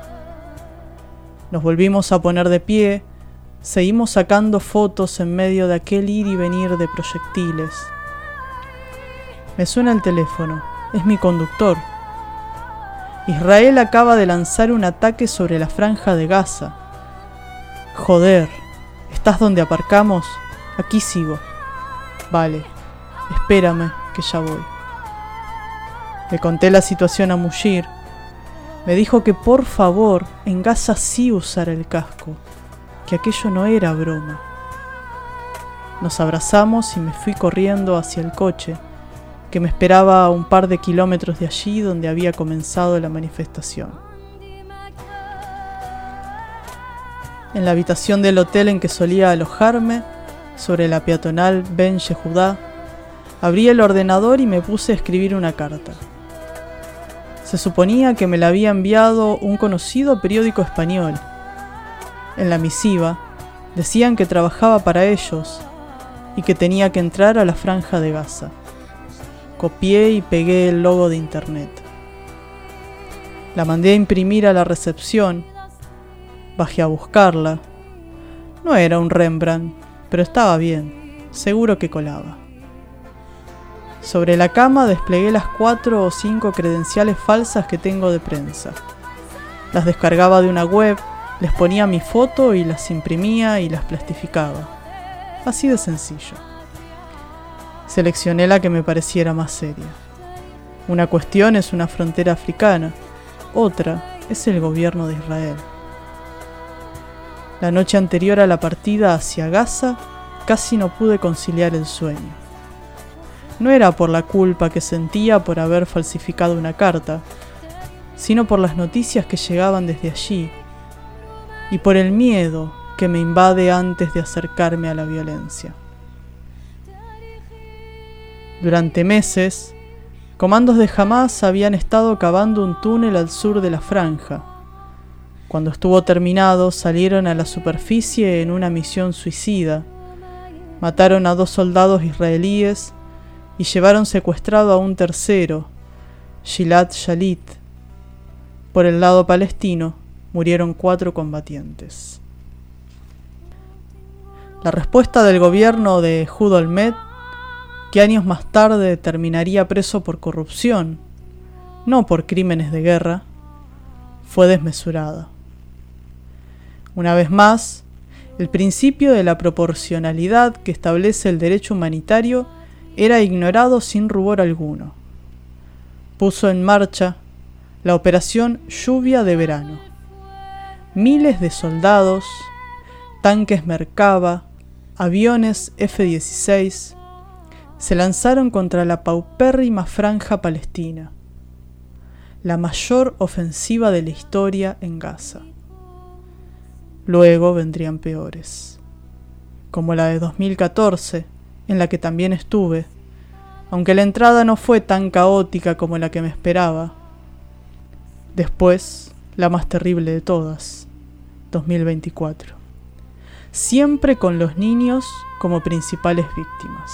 Nos volvimos a poner de pie, seguimos sacando fotos en medio de aquel ir y venir de proyectiles. Me suena el teléfono, es mi conductor. Israel acaba de lanzar un ataque sobre la franja de Gaza. Joder, ¿estás donde aparcamos? Aquí sigo. Vale, espérame, que ya voy. Le conté la situación a Mushir. Me dijo que por favor en Gaza sí usara el casco, que aquello no era broma. Nos abrazamos y me fui corriendo hacia el coche, que me esperaba a un par de kilómetros de allí donde había comenzado la manifestación. En la habitación del hotel en que solía alojarme, sobre la peatonal Ben Yehudá, abrí el ordenador y me puse a escribir una carta. Se suponía que me la había enviado un conocido periódico español. En la misiva decían que trabajaba para ellos y que tenía que entrar a la Franja de Gaza. Copié y pegué el logo de internet. La mandé a imprimir a la recepción. Bajé a buscarla. No era un Rembrandt, pero estaba bien, seguro que colaba. Sobre la cama desplegué las 4 o 5 credenciales falsas que tengo de prensa. Las descargaba de una web, les ponía mi foto y las imprimía y las plastificaba. Así de sencillo. Seleccioné la que me pareciera más seria. Una cuestión es una frontera africana, otra es el gobierno de Israel. La noche anterior a la partida hacia Gaza, casi no pude conciliar el sueño. No era por la culpa que sentía por haber falsificado una carta, sino por las noticias que llegaban desde allí y por el miedo que me invade antes de acercarme a la violencia. Durante meses, comandos de Hamás habían estado cavando un túnel al sur de la franja. Cuando estuvo terminado, salieron a la superficie en una misión suicida, mataron a 2 soldados israelíes y llevaron secuestrado a un tercero, Gilad Shalit. Por el lado palestino, murieron 4 combatientes. La respuesta del gobierno de Ehud Olmert, que años más tarde terminaría preso por corrupción, no por crímenes de guerra, fue desmesurada. Una vez más, el principio de la proporcionalidad que establece el derecho humanitario era ignorado sin rubor alguno. Puso en marcha la operación Lluvia de Verano. Miles de soldados, tanques Merkava, aviones F-16, se lanzaron contra la paupérrima franja palestina, la mayor ofensiva de la historia en Gaza. Luego vendrían peores, como la de 2014, en la que también estuve, aunque la entrada no fue tan caótica como la que me esperaba. Después, la más terrible de todas, 2024, siempre con los niños como principales víctimas.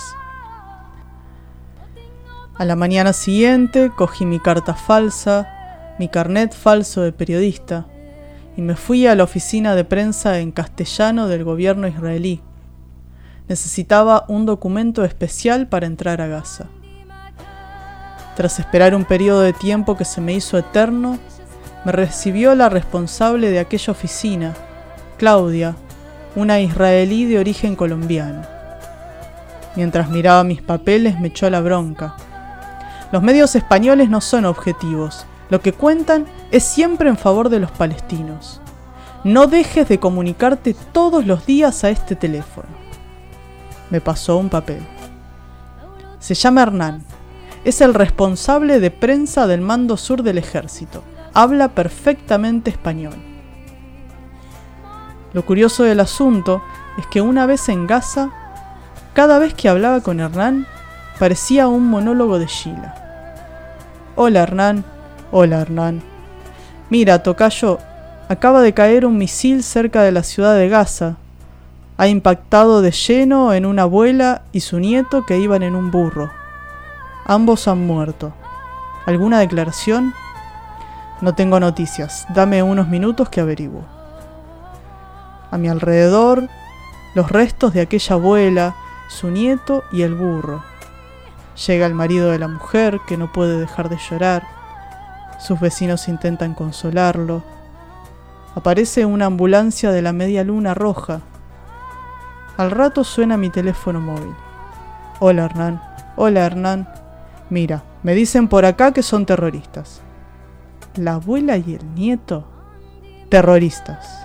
A la mañana siguiente cogí mi carta falsa, mi carnet falso de periodista, y me fui a la oficina de prensa en castellano del gobierno israelí. Necesitaba un documento especial para entrar a Gaza. Tras esperar un periodo de tiempo que se me hizo eterno, me recibió la responsable de aquella oficina, Claudia, una israelí de origen colombiano. Mientras miraba mis papeles me echó la bronca. Los medios españoles no son objetivos. Lo que cuentan es siempre en favor de los palestinos. No dejes de comunicarte todos los días a este teléfono. Me pasó un papel. Se llama Hernán. Es el responsable de prensa del Mando Sur del Ejército. Habla perfectamente español. Lo curioso del asunto es que una vez en Gaza, cada vez que hablaba con Hernán, parecía un monólogo de Sheila. Hola Hernán. Hola Hernán. Mira, tocayo, acaba de caer un misil cerca de la ciudad de Gaza. Ha impactado de lleno en una abuela y su nieto que iban en un burro. Ambos han muerto. ¿Alguna declaración? No tengo noticias. Dame unos minutos que averiguo. A mi alrededor, los restos de aquella abuela, su nieto y el burro. Llega el marido de la mujer, que no puede dejar de llorar. Sus vecinos intentan consolarlo. Aparece una ambulancia de la Media Luna Roja. Al rato suena mi teléfono móvil. Hola Hernán. Hola Hernán. Mira, me dicen por acá que son terroristas. La abuela y el nieto, terroristas.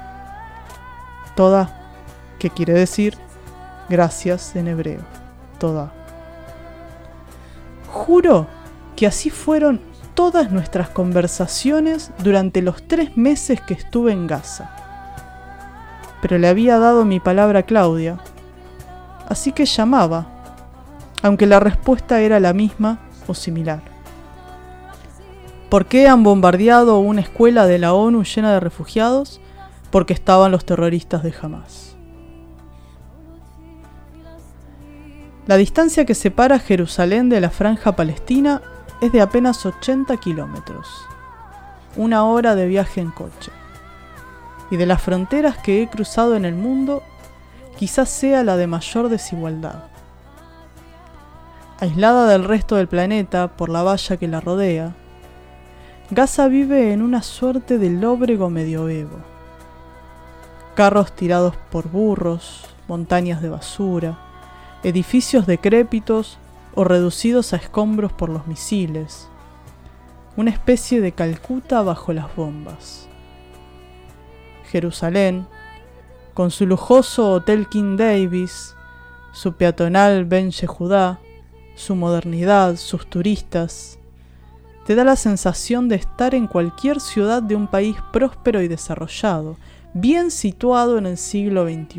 Toda, que quiere decir gracias en hebreo. Toda. Juro que así fueron todas nuestras conversaciones durante los 3 meses que estuve en Gaza. Pero le había dado mi palabra a Claudia, así que llamaba, aunque la respuesta era la misma o similar. ¿Por qué han bombardeado una escuela de la ONU llena de refugiados? Porque estaban los terroristas de Hamás. La distancia que separa Jerusalén de la franja palestina es de apenas 80 kilómetros, 1 hora de viaje en coche. Y de las fronteras que he cruzado en el mundo, quizás sea la de mayor desigualdad. Aislada del resto del planeta por la valla que la rodea, Gaza vive en una suerte de lóbrego medioevo. Carros tirados por burros, montañas de basura, edificios decrépitos o reducidos a escombros por los misiles. Una especie de Calcuta bajo las bombas. Jerusalén, con su lujoso Hotel King Davis, su peatonal Ben Yehudá, su modernidad, sus turistas, te da la sensación de estar en cualquier ciudad de un país próspero y desarrollado, bien situado en el siglo XXI.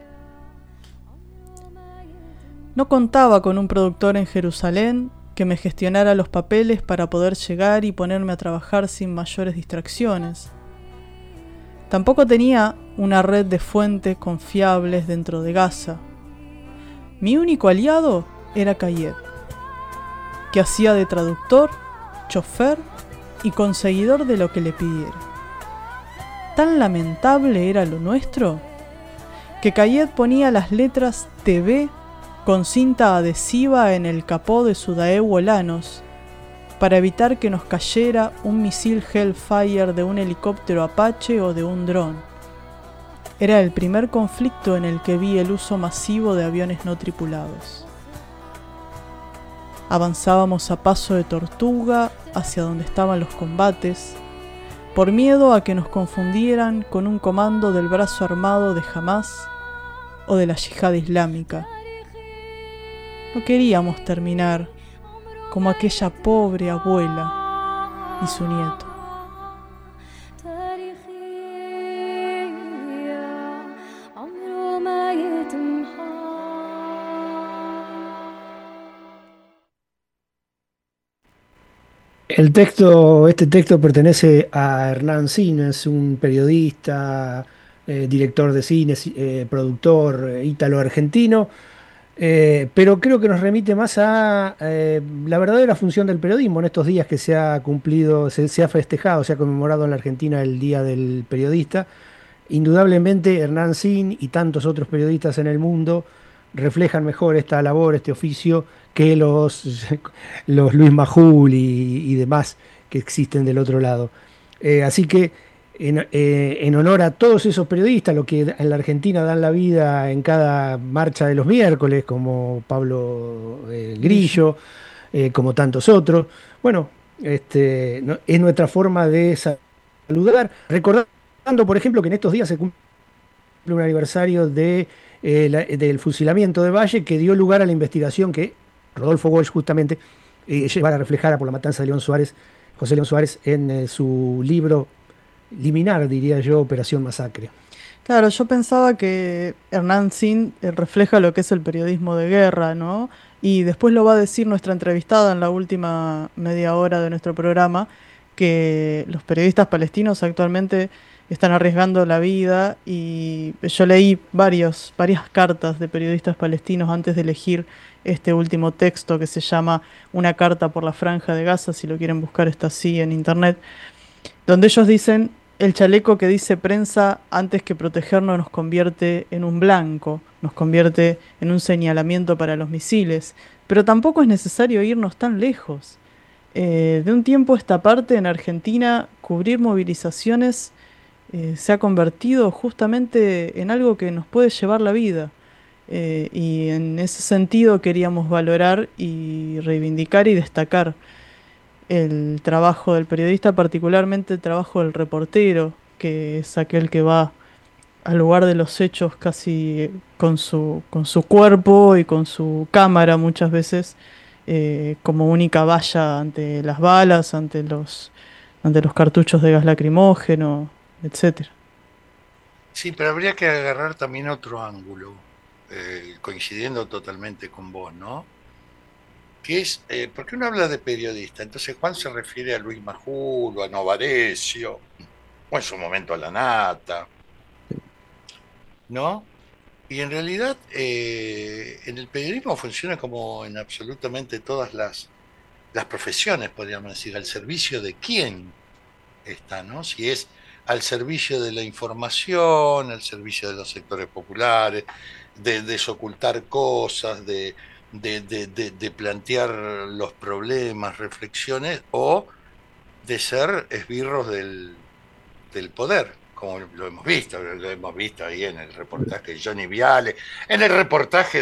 No contaba con un productor en Jerusalén que me gestionara los papeles para poder llegar y ponerme a trabajar sin mayores distracciones. Tampoco tenía una red de fuentes confiables dentro de Gaza. Mi único aliado era Kayed, que hacía de traductor, chofer y conseguidor de lo que le pidiera. Tan lamentable era lo nuestro, que Kayed ponía las letras TV con cinta adhesiva en el capó de su Daewoo Lanos para evitar que nos cayera un misil Hellfire de un helicóptero Apache o de un dron. Era el primer conflicto en el que vi el uso masivo de aviones no tripulados. Avanzábamos a paso de tortuga hacia donde estaban los combates, por miedo a que nos confundieran con un comando del brazo armado de Hamás o de la Yihad Islámica. No queríamos terminar como aquella pobre abuela y su nieto. Este texto pertenece a Hernán Zin, es un periodista, director de cine, productor ítalo-argentino, pero creo que nos remite más a la verdadera función del periodismo en estos días que se ha cumplido, se ha festejado, se ha conmemorado en la Argentina el Día del Periodista. Indudablemente Hernán Zin y tantos otros periodistas en el mundo reflejan mejor esta labor, este oficio, que los Luis Majul y demás que existen del otro lado. Así que en honor a todos esos periodistas, los que en la Argentina dan la vida en cada marcha de los miércoles, como Pablo Grillo, como tantos otros, bueno, es nuestra forma de saludar, recordando, por ejemplo, que en estos días se cumple un aniversario del fusilamiento de Valle, que dio lugar a la investigación que Rodolfo Walsh justamente llevara reflejada por la matanza de León Suárez, José León Suárez, en su libro liminar, diría yo, Operación Masacre. Claro, yo pensaba que Hernán Zin refleja lo que es el periodismo de guerra, ¿no? Y después lo va a decir nuestra entrevistada en la última media hora de nuestro programa, que los periodistas palestinos actualmente están arriesgando la vida, y yo leí varias cartas de periodistas palestinos antes de elegir este último texto que se llama Una carta por la Franja de Gaza, si lo quieren buscar está así en internet, donde ellos dicen: el chaleco que dice prensa antes que protegernos nos convierte en un blanco, nos convierte en un señalamiento para los misiles, pero tampoco es necesario irnos tan lejos. De un tiempo a esta parte en Argentina, cubrir movilizaciones se ha convertido justamente en algo que nos puede llevar la vida, y en ese sentido queríamos valorar y reivindicar y destacar el trabajo del periodista, particularmente el trabajo del reportero, que es aquel que va al lugar de los hechos casi con su cuerpo y con su cámara muchas veces, como única valla ante las balas, ante los cartuchos de gas lacrimógeno, etcétera. Sí, pero habría que agarrar también otro ángulo, coincidiendo totalmente con vos, ¿no? Que es, porque uno habla de periodista, entonces Juan se refiere a Luis Majul, o a Novarecio, o en su momento a La Nata, ¿no? Y en realidad en el periodismo funciona como en absolutamente todas las profesiones, podríamos decir, al servicio de quién está, ¿no? Si es al servicio de la información, al servicio de los sectores populares, de desocultar cosas, de plantear los problemas, reflexiones, o de ser esbirros del poder, como lo hemos visto ahí en el reportaje de Johnny Viale, en el reportaje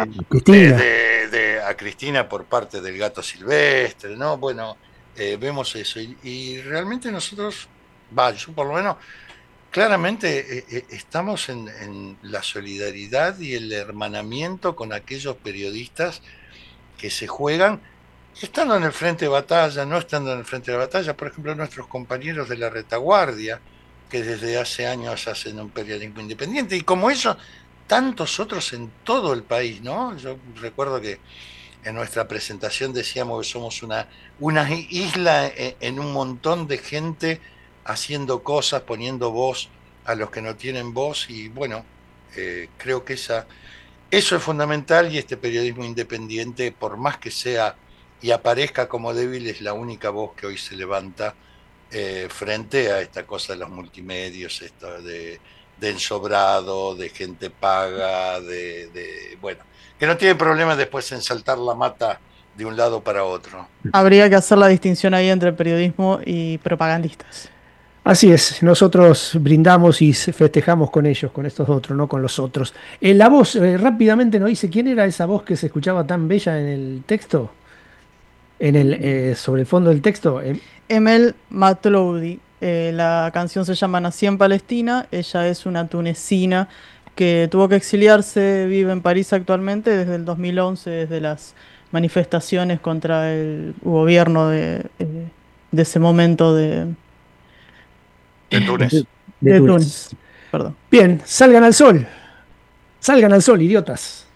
a Cristina por parte del Gato Silvestre, ¿no? Bueno, vemos eso, y realmente nosotros, yo por lo menos, claramente estamos en la solidaridad y el hermanamiento con aquellos periodistas que se juegan, estando en el frente de batalla, no estando en el frente de batalla. Por ejemplo, nuestros compañeros de la retaguardia, que desde hace años hacen un periodismo independiente, y como ellos, tantos otros en todo el país, ¿no? Yo recuerdo que en nuestra presentación decíamos que somos una isla en un montón de gente haciendo cosas, poniendo voz a los que no tienen voz, y bueno, creo que eso es fundamental, y este periodismo independiente, por más que sea y aparezca como débil, es la única voz que hoy se levanta frente a esta cosa de los multimedios, esto de ensobrado, de gente paga, bueno, que no tiene problema después en saltar la mata de un lado para otro. Habría que hacer la distinción ahí entre periodismo y propagandistas. Así es, nosotros brindamos y festejamos con ellos, con estos otros, no con los otros. La voz, rápidamente nos dice, ¿quién era esa voz que se escuchaba tan bella en el texto? Sobre el fondo del texto. Emel Matloudi. La canción se llama Nací en Palestina. Ella es una tunecina que tuvo que exiliarse, vive en París actualmente desde el 2011, desde las manifestaciones contra el gobierno de ese momento de Túnez. De Túnez. Perdón. Bien, salgan al sol, idiotas.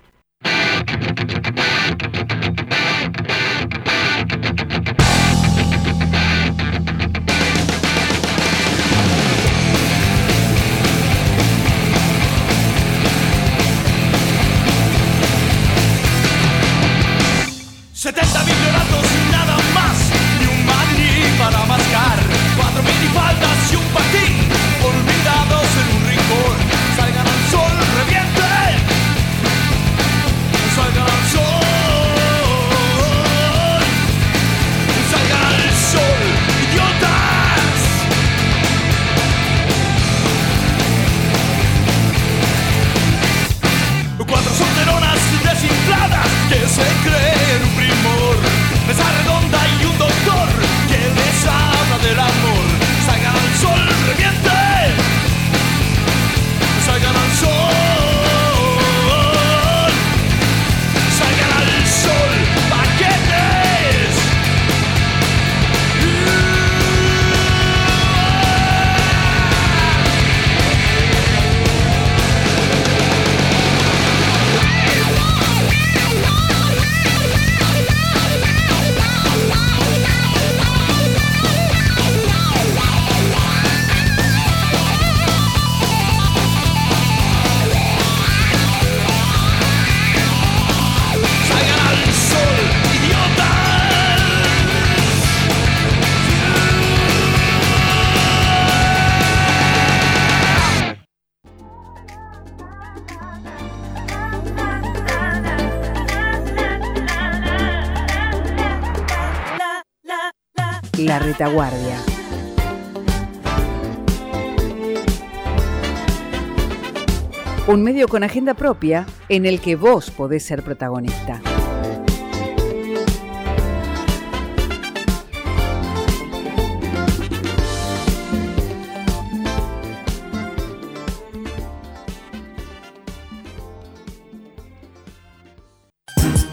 Biblioratos y nada más, ni un maní para mascar, 4 minifaldas y un patín, olvidados en un rincón. Salgan al sol, revienten, salgan al sol, salgan al sol, idiotas. Cuatro solteronas desinfladas que se creen un primor, mesa redonda y un doctor que les habla del amor. Salgan al sol, revienten, salgan al sol, salgan al sol, paquetes. La retaguardia. Un medio con agenda propia en el que vos podés ser protagonista.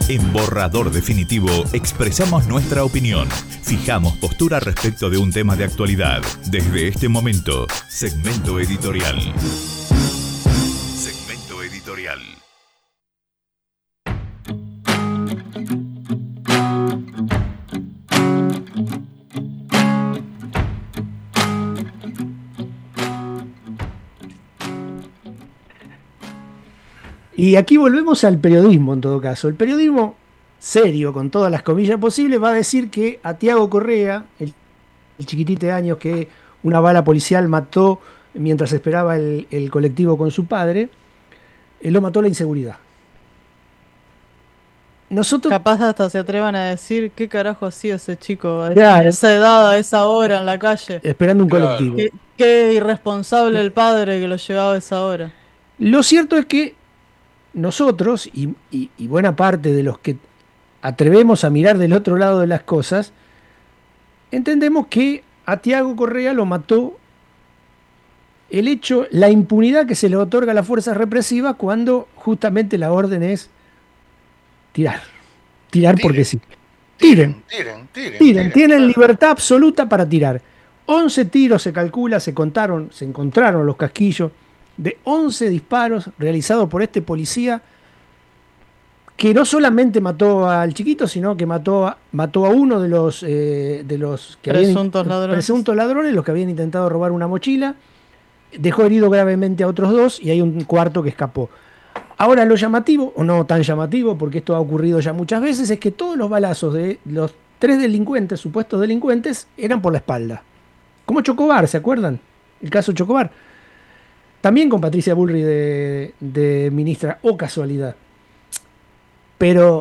En Borrador Definitivo expresamos nuestra opinión. Fijamos postura respecto de un tema de actualidad. Desde este momento, segmento editorial. Segmento editorial. Y aquí volvemos al periodismo en todo caso. El periodismo serio, con todas las comillas posibles, va a decir que a Tiago Correa, el chiquitito de años que una bala policial mató mientras esperaba el colectivo con su padre, lo mató la inseguridad. Nosotros... Capaz hasta se atrevan a decir qué carajo hacía ese chico a Claro. esa edad, a esa hora en la calle. Esperando un colectivo. Qué irresponsable el padre que lo llevaba a esa hora. Lo cierto es que nosotros, y buena parte de los que atrevemos a mirar del otro lado de las cosas, entendemos que a Tiago Correa lo mató la impunidad que se le otorga a las fuerzas represivas cuando justamente la orden es tirar. Tirar porque sí. Tiren. Tienen libertad absoluta para tirar. 11 tiros se calcula, se encontraron los casquillos de 11 disparos realizados por este policía que no solamente mató al chiquito, sino que mató a uno de los que presuntos ladrones, los que habían intentado robar una mochila, dejó herido gravemente a otros 2 y hay un cuarto que escapó. Ahora lo llamativo, o no tan llamativo, porque esto ha ocurrido ya muchas veces, es que todos los balazos de los 3 delincuentes, supuestos delincuentes, eran por la espalda. Como Chocobar, ¿se acuerdan? El caso Chocobar. También con Patricia Bullrich de ministra, o casualidad. Pero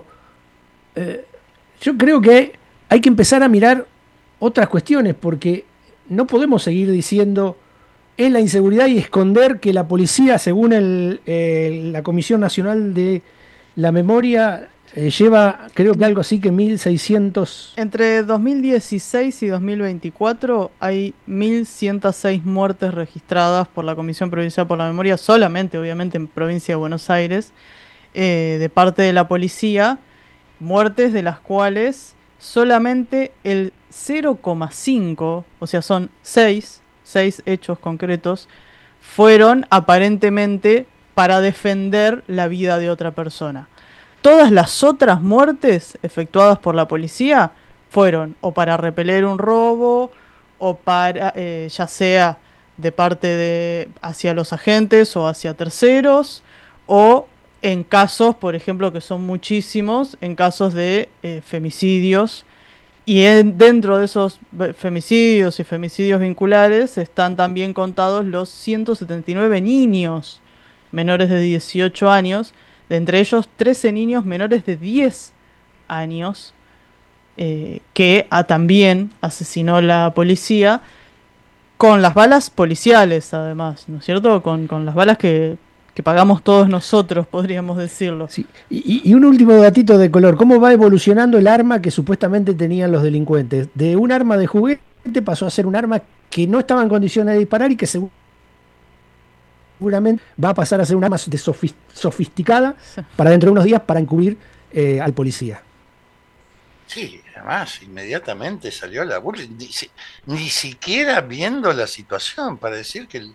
yo creo que hay que empezar a mirar otras cuestiones, porque no podemos seguir diciendo es la inseguridad y esconder que la policía, según la Comisión Nacional de la Memoria, lleva, creo que algo así que 1.600... Entre 2016 y 2024 hay 1.106 muertes registradas por la Comisión Provincial por la Memoria, solamente obviamente en provincia de Buenos Aires, de parte de la policía, muertes de las cuales solamente el 0,5, o sea son 6 hechos concretos, fueron aparentemente para defender la vida de otra persona. Todas las otras muertes efectuadas por la policía fueron o para repeler un robo o para, ya sea de parte hacia los agentes o hacia terceros, o en casos, por ejemplo, que son muchísimos, en casos de femicidios. Y dentro de esos femicidios y femicidios vinculares están también contados los 179 niños menores de 18 años, de entre ellos 13 niños menores de 10 años que también asesinó la policía con las balas policiales, además, ¿no es cierto? Con las balas que pagamos todos nosotros, podríamos decirlo. Sí. Y un último datito de color. ¿Cómo va evolucionando el arma que supuestamente tenían los delincuentes? De un arma de juguete pasó a ser un arma que no estaba en condiciones de disparar y que seguramente va a pasar a ser un arma sofisticada para dentro de unos días para encubrir al policía. Sí, además, inmediatamente salió la burla, ni siquiera viendo la situación para decir que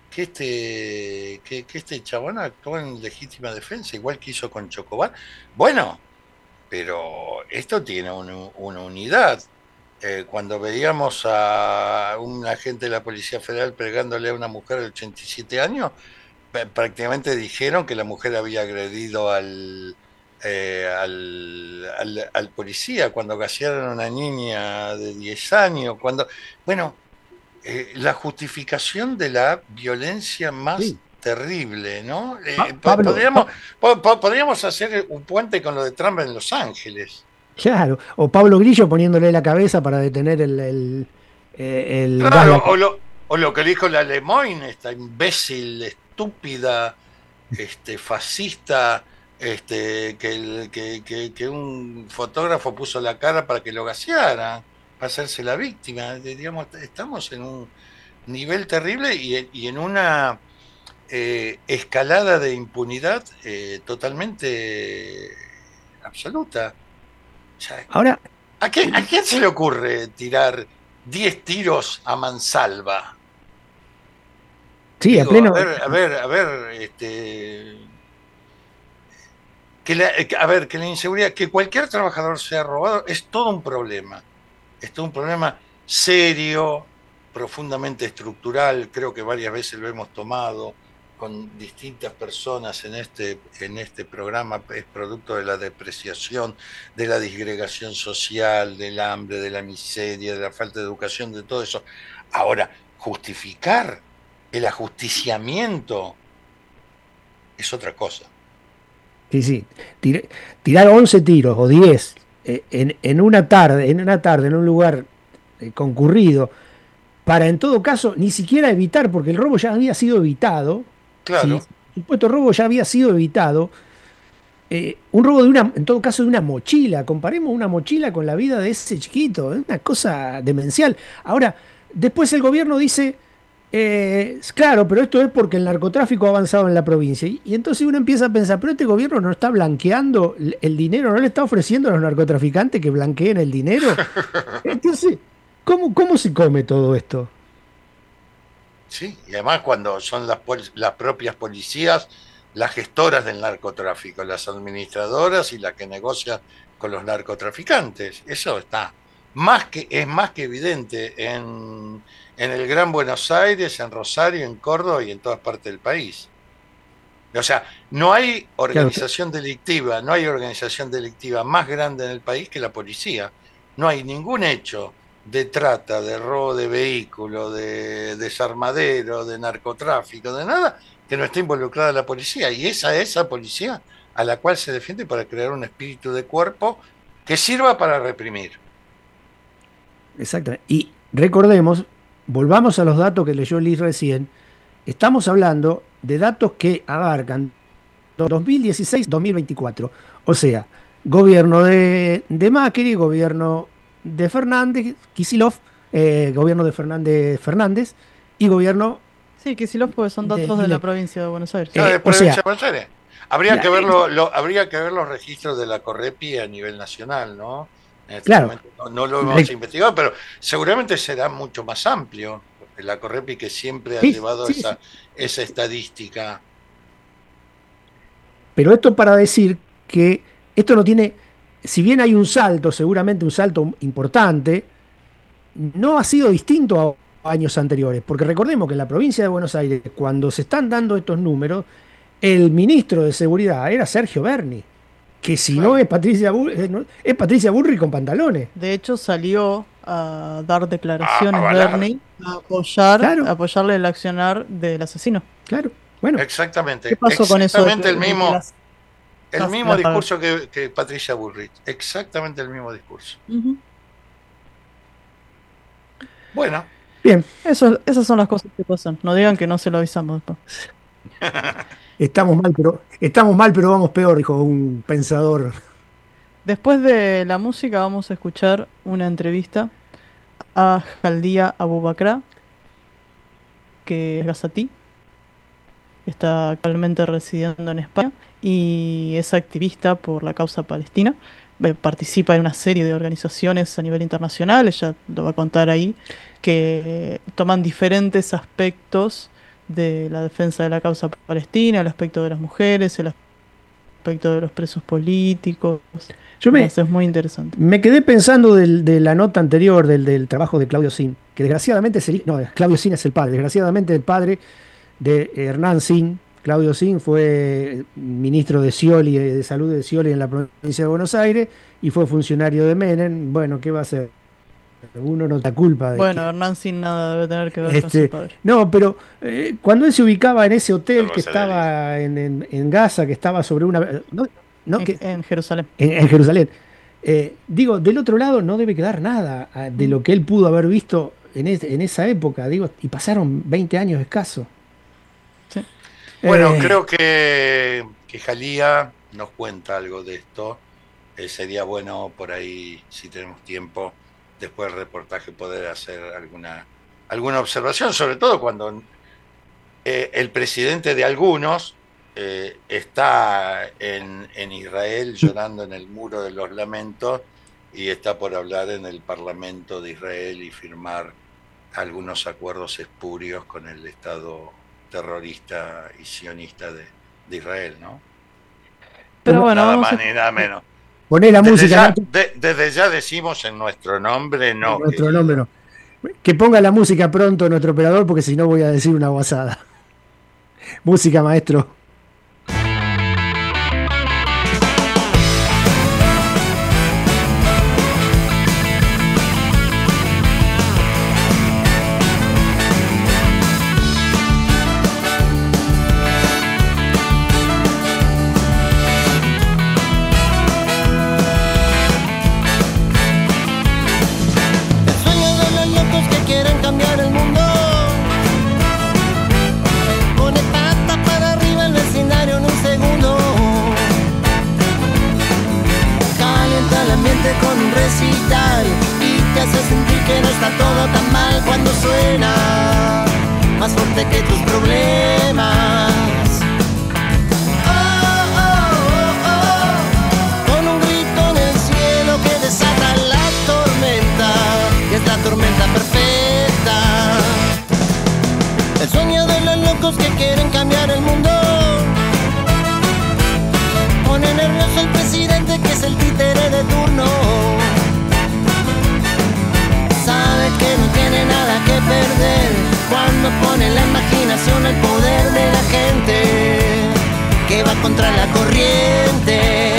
este chabón actuó en legítima defensa, igual que hizo con Chocobar. Bueno, pero esto tiene una unidad. Cuando veíamos a un agente de la Policía Federal pegándole a una mujer de 87 años, prácticamente dijeron que la mujer había agredido al policía, cuando gasearon a una niña de 10 años, la justificación de la violencia más terrible, ¿no? Podríamos hacer un puente con lo de Trump en Los Ángeles. Claro, o Pablo Grillo poniéndole la cabeza para detener claro, o lo que dijo la Lemoyne, esta imbécil, estúpida, fascista, que un fotógrafo puso la cara para que lo gaseara, para hacerse la víctima. Digamos, estamos en un nivel terrible y en una escalada de impunidad totalmente absoluta. O sea, Ahora, ¿a quién se le ocurre tirar 10 tiros a mansalva? sí, Digo, a pleno. a ver, que la inseguridad, que cualquier trabajador sea robado, es todo un problema. Es todo un problema serio, profundamente estructural. Creo que varias veces lo hemos tomado con distintas personas en este programa. Es producto de la depreciación, de la disgregación social, del hambre, de la miseria, de la falta de educación, de todo eso. Ahora, justificar el ajusticiamiento es otra cosa. Sí. Tirar 11 tiros o 10 en una tarde, en un lugar concurrido, para en todo caso ni siquiera evitar, porque el robo ya había sido evitado. Claro. Sí, el supuesto robo ya había sido evitado. Un robo en todo caso de una mochila. Comparemos una mochila con la vida de ese chiquito. Es una cosa demencial. Ahora, después el gobierno dice, claro, pero esto es porque el narcotráfico ha avanzado en la provincia. Y entonces uno empieza a pensar, pero este gobierno no está blanqueando el dinero, no le está ofreciendo a los narcotraficantes que blanqueen el dinero. Entonces, ¿cómo se come todo esto? Sí, y además cuando son las propias policías las gestoras del narcotráfico, las administradoras y las que negocian con los narcotraficantes. Eso es más que evidente en el Gran Buenos Aires, en Rosario, en Córdoba y en todas partes del país. O sea, no hay organización delictiva más grande en el país que la policía. No hay ningún hecho de trata, de robo de vehículos, de desarmadero, de narcotráfico, de nada, que no esté involucrada la policía. Y esa policía a la cual se defiende para crear un espíritu de cuerpo que sirva para reprimir. Exactamente. Y recordemos, volvamos a los datos que leyó Liz recién. Estamos hablando de datos que abarcan 2016-2024. O sea, gobierno de Macri, gobierno de Fernández, Kicillof, gobierno de Fernández y gobierno... Sí, Kicillof, porque son datos de la provincia de Buenos Aires. Habría que ver los registros de la Correpi a nivel nacional, ¿no? En este claro. momento no lo hemos investigado, pero seguramente será mucho más amplio. La Correpi que siempre ha llevado esa estadística. Pero esto para decir que esto no tiene, si bien hay un salto, seguramente un salto importante, no ha sido distinto a años anteriores, porque recordemos que en la provincia de Buenos Aires, cuando se están dando estos números, el ministro de Seguridad era Sergio Berni, que si no es Patricia Bullrich con pantalones. De hecho salió a dar declaraciones Berni a apoyarle el accionar del asesino. Claro, bueno. Exactamente. ¿Qué pasó con eso? El mismo discurso que Patricia Bullrich. Exactamente el mismo discurso. Uh-huh. Bueno. Bien. Esas son las cosas que pasan. No digan que no se lo avisamos después. Estamos mal, pero vamos peor, dijo un pensador. Después de la música vamos a escuchar una entrevista a Jaldía Abubakra, que es gazatí, está actualmente residiendo en España y es activista por la causa palestina. Participa en una serie de organizaciones a nivel internacional, ella lo va a contar ahí, que toman diferentes aspectos de la defensa de la causa palestina, el aspecto de las mujeres, el aspecto de los presos políticos. Es muy interesante. Me quedé pensando de la nota anterior del trabajo de Claudio Zin, que desgraciadamente Claudio Zin es el padre, desgraciadamente el padre de Hernán Zin. Claudio Zin fue ministro de Scioli, de salud de Scioli en la provincia de Buenos Aires y fue funcionario de Menem. Bueno, ¿qué va a hacer? Uno no te culpa de Hernán Zin nada debe tener que ver con su padre. No, pero cuando él se ubicaba en ese hotel que estaba en Gaza, que estaba sobre una... En Jerusalén. En Jerusalén. Digo, del otro lado no debe quedar nada de lo que él pudo haber visto en esa época. Digo, y pasaron 20 años escasos. Sí. Bueno, creo que Jalía nos cuenta algo de esto. Sería bueno por ahí, si tenemos tiempo, después del reportaje poder hacer alguna observación, sobre todo cuando el presidente de algunos está en Israel llorando en el Muro de los Lamentos y está por hablar en el Parlamento de Israel y firmar algunos acuerdos espurios con el Estado terrorista y sionista de Israel, ¿no? Pero bueno, nada vamos más ni nada menos. Poné la música. Desde ya decimos en nuestro nombre, no. En nuestro nombre no. Que ponga la música pronto nuestro operador, porque si no voy a decir una guasada. Música, maestro. Con un recital y te hace sentir que no está todo tan mal cuando suena más fuerte que tus problemas. Oh, oh, oh, oh. Con un grito en el cielo que desata la tormenta, y es la tormenta perfecta. El sueño de los locos que quieren cambiar el mundo. Pone nervioso el presidente que es el títere de turno. Sabe que no tiene nada que perder cuando pone en la imaginación el poder de la gente que va contra la corriente.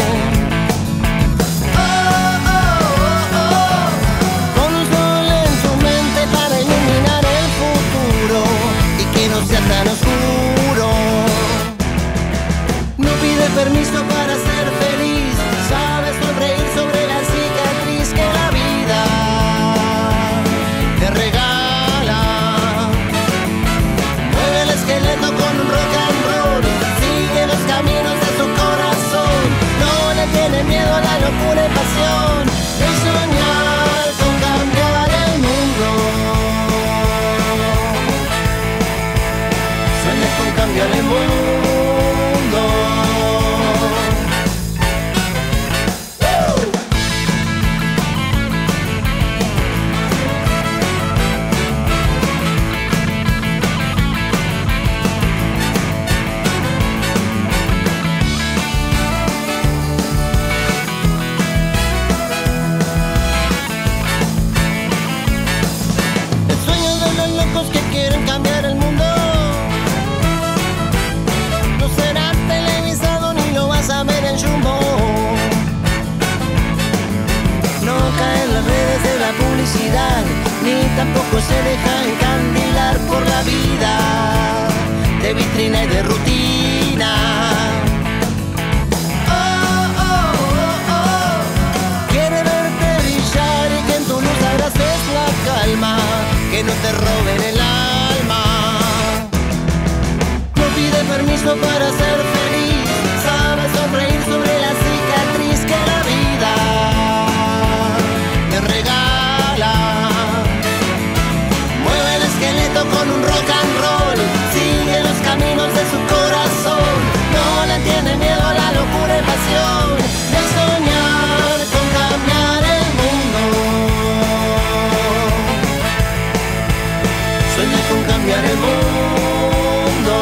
Oh, oh, oh, oh. Con un sol en su mente para iluminar el futuro y que no sea tan oscuro. No pide permiso para ser feliz, sabe sonreír sobre la cicatriz que la vida te regala. Mueve el esqueleto con un rock and roll, sigue los caminos de su corazón. No le tiene miedo a la locura y pasión de soñar con cambiar el mundo. Sueña con cambiar el mundo. Ni tampoco se deja encandilar por la vida de vitrina y de rutina. Oh, oh, oh, oh. Quiere verte brillar y que en tu luz abraces la calma, que no te roben el alma. No pide permiso para ser feliz, sabe sonreír sobre la cicatriz que la vida te regala. Con un rock and roll, sigue los caminos de su corazón. No le tiene miedo a la locura y pasión de soñar con cambiar el mundo. Sueña con cambiar el mundo.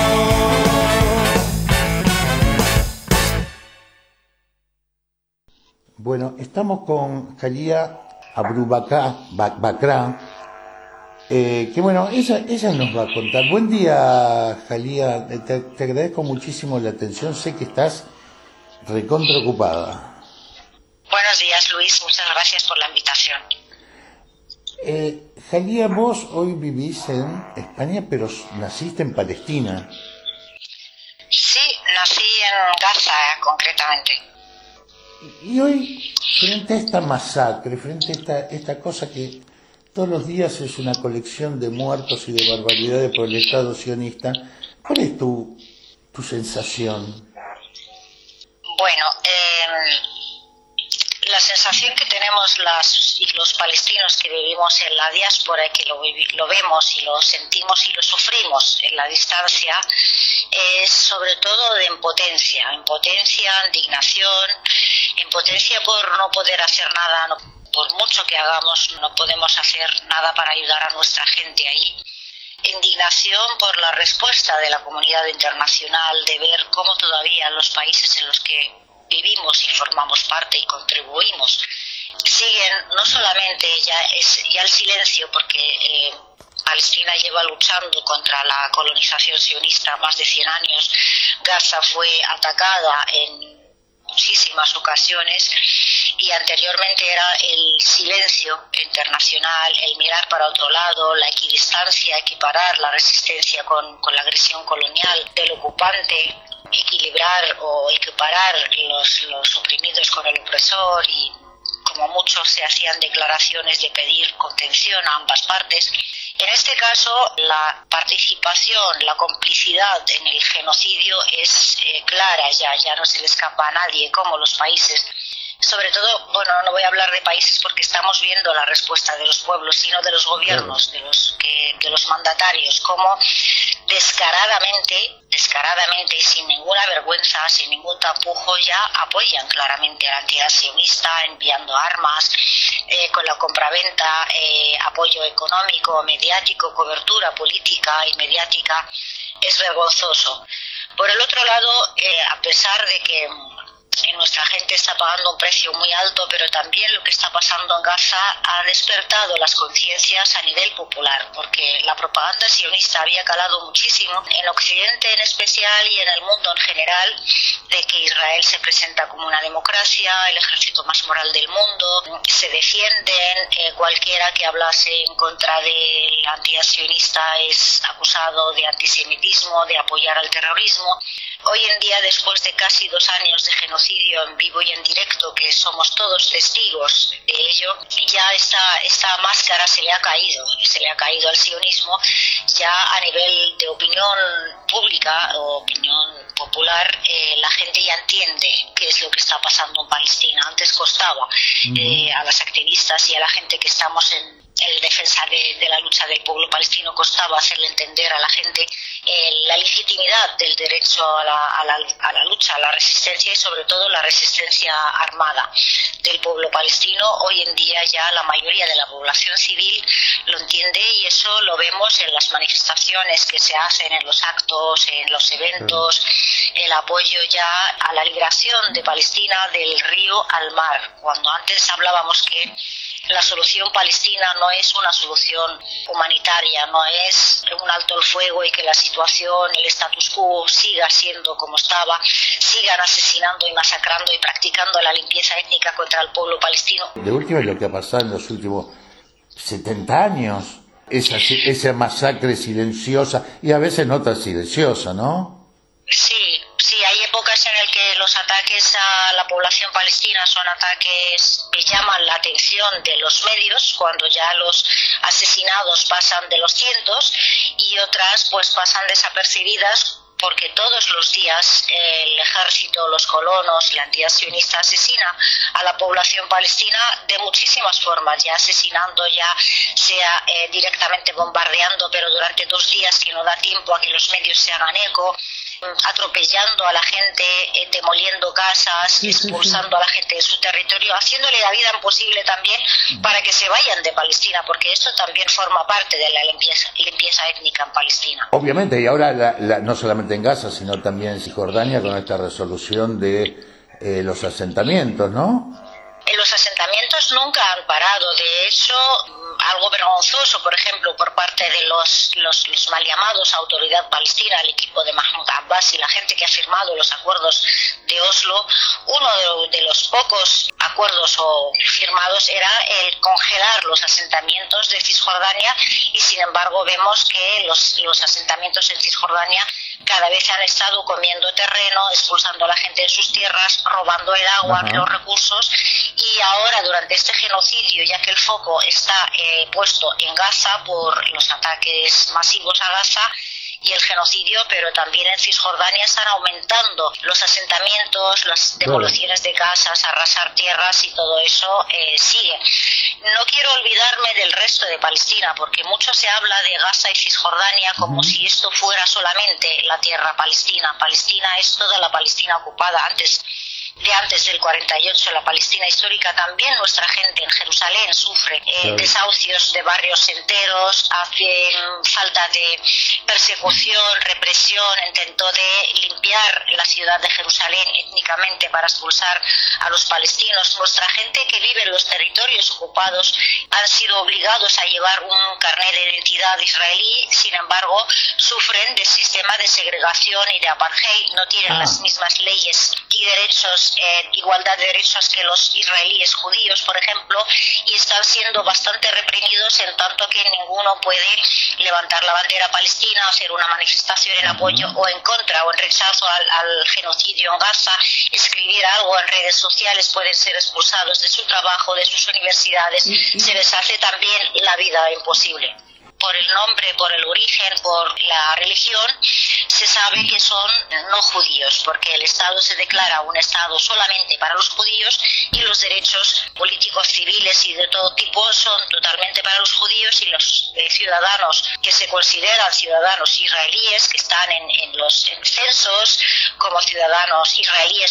Bueno, estamos con Jalía Abubakra. Que bueno, ella nos va a contar. Buen día, Jalía, te agradezco muchísimo la atención, sé que estás recontra ocupada. Buenos días, Luis, muchas gracias por la invitación. Jalía, vos hoy vivís en España, pero naciste en Palestina. Sí, nací en Gaza, concretamente. Y hoy, frente a esta masacre, frente a esta cosa que todos los días es una colección de muertos y de barbaridades por el Estado sionista, ¿cuál es tu sensación? Bueno, La sensación que tenemos las y los palestinos que vivimos en la diáspora y que lo vemos y lo sentimos y lo sufrimos en la distancia es sobre todo de impotencia, indignación, impotencia por no poder hacer nada, por mucho que hagamos no podemos hacer nada para ayudar a nuestra gente ahí. Indignación por la respuesta de la comunidad internacional, de ver cómo todavía los países en los que vivimos y formamos parte y contribuimos siguen no solamente ya el silencio, porque Palestina lleva luchando contra la colonización sionista más de 100 años. Gaza fue atacada en muchísimas ocasiones y anteriormente era el silencio internacional, el mirar para otro lado, la equidistancia, equiparar la resistencia con la agresión colonial del ocupante, equilibrar o equiparar los oprimidos con el opresor, y como muchos se hacían declaraciones de pedir contención a ambas partes. En este caso, la participación, la complicidad en el genocidio es clara, ya no se le escapa a nadie, como los países, sobre todo, bueno, no voy a hablar de países porque estamos viendo la respuesta de los pueblos, sino de los gobiernos, de los mandatarios, como descaradamente y sin ninguna vergüenza, sin ningún tapujo, ya apoyan claramente a la entidad sionista, enviando armas, con la compraventa, apoyo económico, mediático, cobertura política y mediática. Es vergonzoso. Por el otro lado, a pesar de que nuestra gente está pagando un precio muy alto, pero también lo que está pasando en Gaza ha despertado las conciencias a nivel popular, porque la propaganda sionista había calado muchísimo, en Occidente en especial y en el mundo en general, de que Israel se presenta como una democracia, el ejército más moral del mundo, se defienden, cualquiera que hablase en contra del antisionista es acusado de antisemitismo, de apoyar al terrorismo. Hoy en día, después de casi 2 años de genocidio en vivo y en directo, que somos todos testigos de ello, ya esta máscara se le ha caído al sionismo. Ya a nivel de opinión pública o opinión popular, la gente ya entiende qué es lo que está pasando en Palestina. Antes costaba a las activistas y a la gente que estamos en defensa de la lucha del pueblo palestino, costaba hacerle entender a la gente la legitimidad del derecho a la lucha, a la resistencia y sobre todo la resistencia armada del pueblo palestino. Hoy en día ya la mayoría de la población civil lo entiende y eso lo vemos en las manifestaciones que se hacen, en los actos, en los eventos, el apoyo ya a la liberación de Palestina del río al mar. Cuando antes hablábamos que la solución palestina no es una solución humanitaria, no es un alto el fuego y que la situación, el status quo siga siendo como estaba, sigan asesinando y masacrando y practicando la limpieza étnica contra el pueblo palestino. De última es lo que ha pasado en los últimos 70 años, esa masacre silenciosa y a veces no tan silenciosa, ¿no? Sí, hay épocas en las que los ataques a la población palestina son ataques que llaman la atención de los medios, cuando ya los asesinados pasan de los cientos, y otras pues pasan desapercibidas porque todos los días el ejército, los colonos, la entidad sionista asesina a la población palestina de muchísimas formas, ya asesinando, ya sea directamente bombardeando, pero durante 2 días que no da tiempo a que los medios se hagan eco, atropellando a la gente, demoliendo casas, expulsando a la gente de su territorio, haciéndole la vida imposible también para que se vayan de Palestina, porque esto también forma parte de la limpieza étnica en Palestina. Obviamente, y ahora no solamente en Gaza, sino también en Cisjordania con esta resolución de los asentamientos, ¿no? Los asentamientos nunca han parado. De hecho, algo vergonzoso, por ejemplo, por parte de los mal llamados Autoridad Palestina, el equipo de Mahmoud Abbas y la gente que ha firmado los acuerdos de Oslo, uno de los pocos acuerdos firmados era el congelar los asentamientos de Cisjordania, y sin embargo vemos que los asentamientos en Cisjordania cada vez han estado comiendo terreno, expulsando a la gente de sus tierras, robando el agua, los recursos, y ahora durante este genocidio, ya que el foco está puesto en Gaza por los ataques masivos a Gaza, y el genocidio, pero también en Cisjordania están aumentando los asentamientos, las demoliciones de casas, arrasar tierras y todo eso sigue. No quiero olvidarme del resto de Palestina, porque mucho se habla de Gaza y Cisjordania como si esto fuera solamente la tierra palestina. Palestina es toda la Palestina ocupada antes del 48, la Palestina histórica. También nuestra gente en Jerusalén sufre desahucios de barrios enteros, hace falta de persecución, represión, intentó de limpiar la ciudad de Jerusalén étnicamente para expulsar a los palestinos. Nuestra gente que vive en los territorios ocupados han sido obligados a llevar un carnet de identidad israelí, sin embargo sufren del sistema de segregación y de apartheid, no tienen las mismas leyes y derechos, igualdad de derechos que los israelíes judíos, por ejemplo, y están siendo bastante reprimidos en tanto que ninguno puede levantar la bandera palestina o hacer una manifestación en apoyo o en contra o en rechazo al genocidio en Gaza, escribir algo en redes sociales, pueden ser expulsados de su trabajo, de sus universidades, se les hace también la vida imposible. Por el nombre, por el origen, por la religión, se sabe que son no judíos, porque el Estado se declara un Estado solamente para los judíos y los derechos políticos, civiles y de todo tipo son totalmente para los judíos, y los ciudadanos que se consideran ciudadanos israelíes, que están en los censos como ciudadanos israelíes,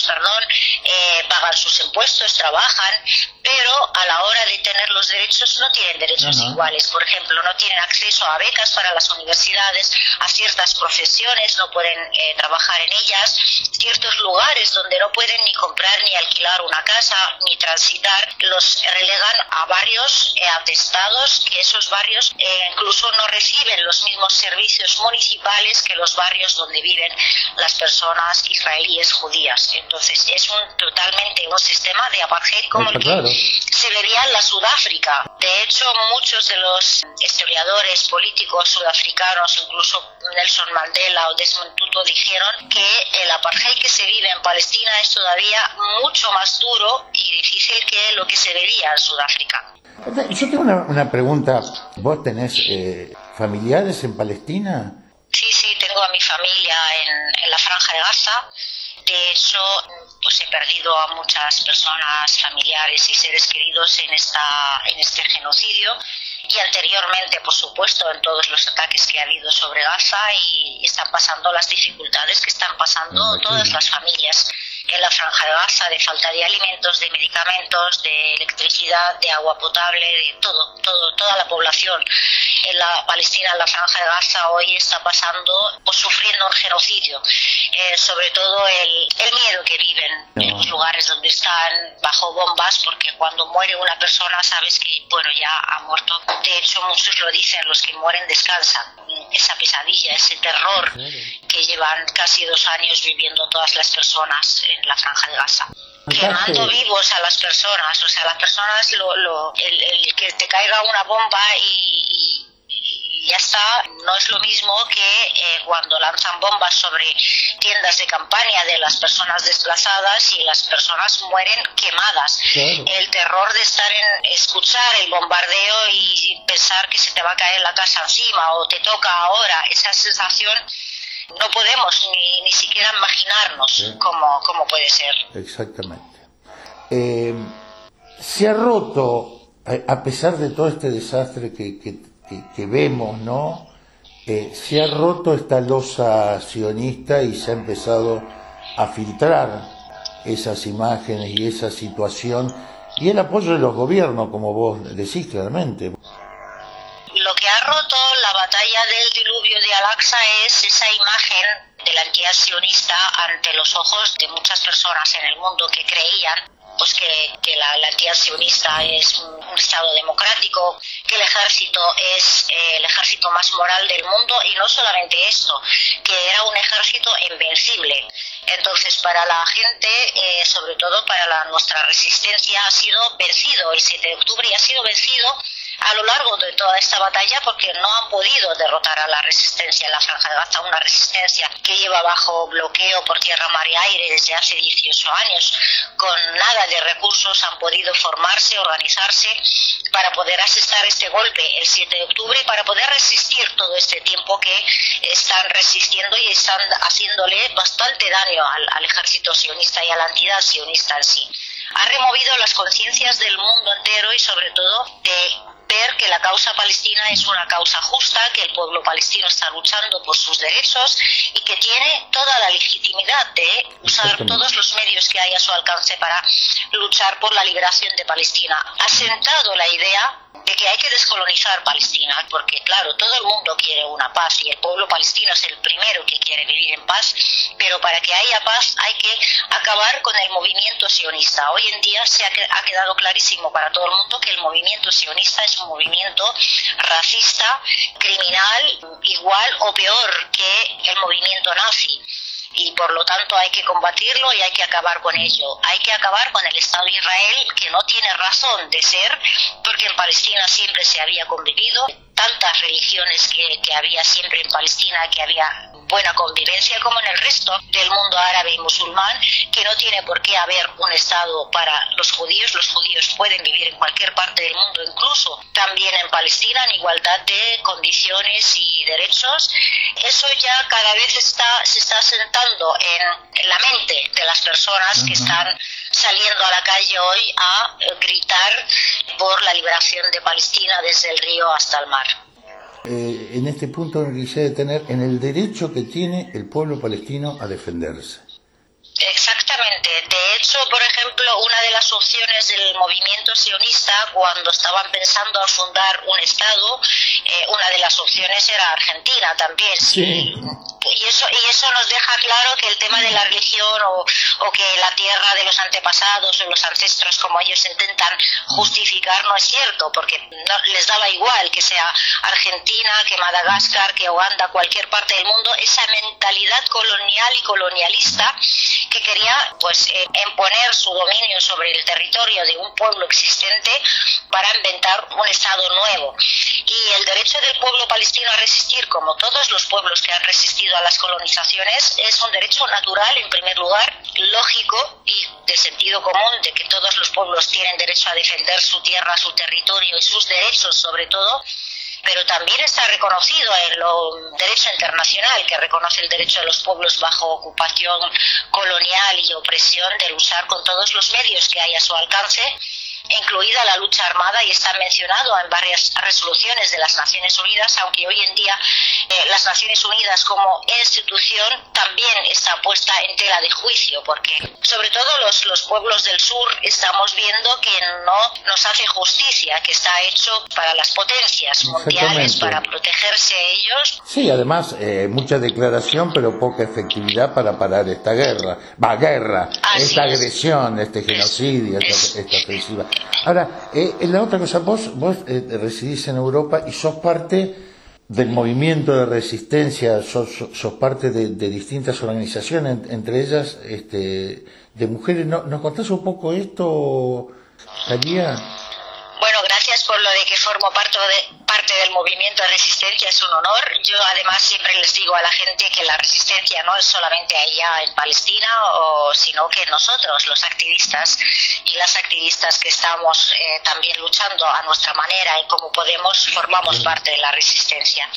pagan sus impuestos, trabajan, pero a la hora de tener los derechos no tienen derechos iguales. Por ejemplo, no tienen acceso a becas para las universidades, a ciertas profesiones, no pueden trabajar en ellas, ciertos lugares donde no pueden ni comprar ni alquilar una casa ni transitar, los relegan a barrios atestados, que esos barrios incluso no reciben los mismos servicios municipales que los barrios donde viven las personas israelíes judías. Entonces es totalmente un sistema de apartheid como el que se veía en la Sudáfrica. De hecho, muchos de los historiadores políticos sudafricanos, incluso Nelson Mandela o Desmond Tutu, dijeron que el apartheid que se vive en Palestina es todavía mucho más duro y difícil que lo que se veía en Sudáfrica. Yo tengo una pregunta. ¿Vos tenés familiares en Palestina? Sí, tengo a mi familia en la Franja de Gaza. De hecho, pues he perdido a muchas personas, familiares y seres queridos en este genocidio, y anteriormente, por supuesto, en todos los ataques que ha habido sobre Gaza, y están pasando las dificultades que están pasando todas las familias en la Franja de Gaza, de falta de alimentos, de medicamentos, de electricidad, de agua potable, de toda la población en la Palestina, en la Franja de Gaza, hoy está pasando o sufriendo un genocidio, sobre todo el miedo que viven en los lugares donde están bajo bombas, porque cuando muere una persona sabes que, bueno, ya ha muerto. De hecho, muchos lo dicen, los que mueren descansan. Esa pesadilla, ese terror que llevan casi 2 años viviendo todas las personas en la Franja de Gaza. Quemando vivos a las personas, o sea, las personas, el que te caiga una bomba y ya está, no es lo mismo que cuando lanzan bombas sobre tiendas de campaña de las personas desplazadas y las personas mueren quemadas. El terror de escuchar el bombardeo y pensar que se te va a caer la casa encima o te toca ahora, esa sensación no podemos ni siquiera imaginarnos cómo puede ser. Exactamente. Se ha roto, a pesar de todo este desastre que vemos, ¿no? Se ha roto esta losa sionista y se ha empezado a filtrar esas imágenes y esa situación y el apoyo de los gobiernos, como vos decís claramente. Lo que ha roto la batalla del diluvio de Al-Aqsa es esa imagen de la entidad sionista ante los ojos de muchas personas en el mundo que creían pues que la entidad sionista es un Estado democrático, que el ejército es el ejército más moral del mundo, y no solamente esto, que era un ejército invencible. Entonces, para la gente, sobre todo para nuestra resistencia, ha sido vencido el 7 de octubre y ha sido vencido a lo largo de toda esta batalla, porque no han podido derrotar a la resistencia en la Franja de Gaza, una resistencia que lleva bajo bloqueo por tierra, mar y aire desde hace 18 años. Con nada de recursos han podido formarse, organizarse para poder asestar este golpe el 7 de octubre y para poder resistir todo este tiempo que están resistiendo y están haciéndole bastante daño al ejército sionista y a la entidad sionista en sí. Ha removido las conciencias del mundo entero y sobre todo de ver que la causa palestina es una causa justa, que el pueblo palestino está luchando por sus derechos y que tiene toda la legitimidad de usar todos los medios que hay a su alcance para luchar por la liberación de Palestina. Ha sentado la idea de que hay que descolonizar Palestina, porque claro, todo el mundo quiere una paz y el pueblo palestino es el primero que quiere vivir en paz, pero para que haya paz hay que acabar con el movimiento sionista. Hoy en día ha quedado clarísimo para todo el mundo que el movimiento sionista es un movimiento racista, criminal, igual o peor que el movimiento nazi. Y por lo tanto hay que combatirlo y hay que acabar con ello. Hay que acabar con el Estado de Israel, que no tiene razón de ser, porque en Palestina siempre se había convivido. Tantas religiones que había siempre en Palestina, que había buena convivencia, como en el resto del mundo árabe y musulmán, que no tiene por qué haber un Estado para los judíos. Los judíos pueden vivir en cualquier parte del mundo, incluso también en Palestina, en igualdad de condiciones y derechos. Eso ya cada vez se está sentando en la mente de las personas que están saliendo a la calle hoy a gritar por la liberación de Palestina desde el río hasta el mar. En este punto me quisiera detener en el derecho que tiene el pueblo palestino a defenderse. Exactamente. De hecho, por ejemplo, una de las opciones del movimiento sionista, cuando estaban pensando en fundar un Estado, una de las opciones era Argentina también. Sí. Y eso nos deja claro que el tema de la religión o que la tierra de los antepasados o los ancestros, como ellos intentan justificar, no es cierto, porque no, les daba igual que sea Argentina, que Madagascar, que Uganda, cualquier parte del mundo. Esa mentalidad colonial y colonialista que quería pues imponer su dominio sobre el territorio de un pueblo existente para inventar un Estado nuevo. Y el derecho del pueblo palestino a resistir, como todos los pueblos que han resistido a las colonizaciones, es un derecho natural, en primer lugar, lógico y de sentido común, de que todos los pueblos tienen derecho a defender su tierra, su territorio y sus derechos sobre todo, pero también está reconocido en el derecho internacional, que reconoce el derecho de los pueblos bajo ocupación colonial y opresión de luchar con todos los medios que hay a su alcance, incluida la lucha armada, y está mencionado en varias resoluciones de las Naciones Unidas, aunque hoy en día las Naciones Unidas como institución también está puesta en tela de juicio, porque sobre todo los pueblos del sur estamos viendo que no nos hace justicia, que está hecho para las potencias mundiales, para protegerse ellos. Sí, además mucha declaración pero poca efectividad para parar esta guerra, esta agresión, este genocidio, esta ofensiva. Ahora, la otra cosa, vos residís en Europa y sos parte del movimiento de resistencia, sos parte de distintas organizaciones, entre ellas de mujeres. ¿Nos contás un poco esto, Talía? Bueno, gracias por lo de que formo parte del movimiento de resistencia, es un honor. Yo además siempre les digo a la gente que la resistencia no es solamente allá en Palestina, sino que nosotros, los activistas y las activistas que estamos también luchando a nuestra manera y como podemos, formamos parte de la resistencia.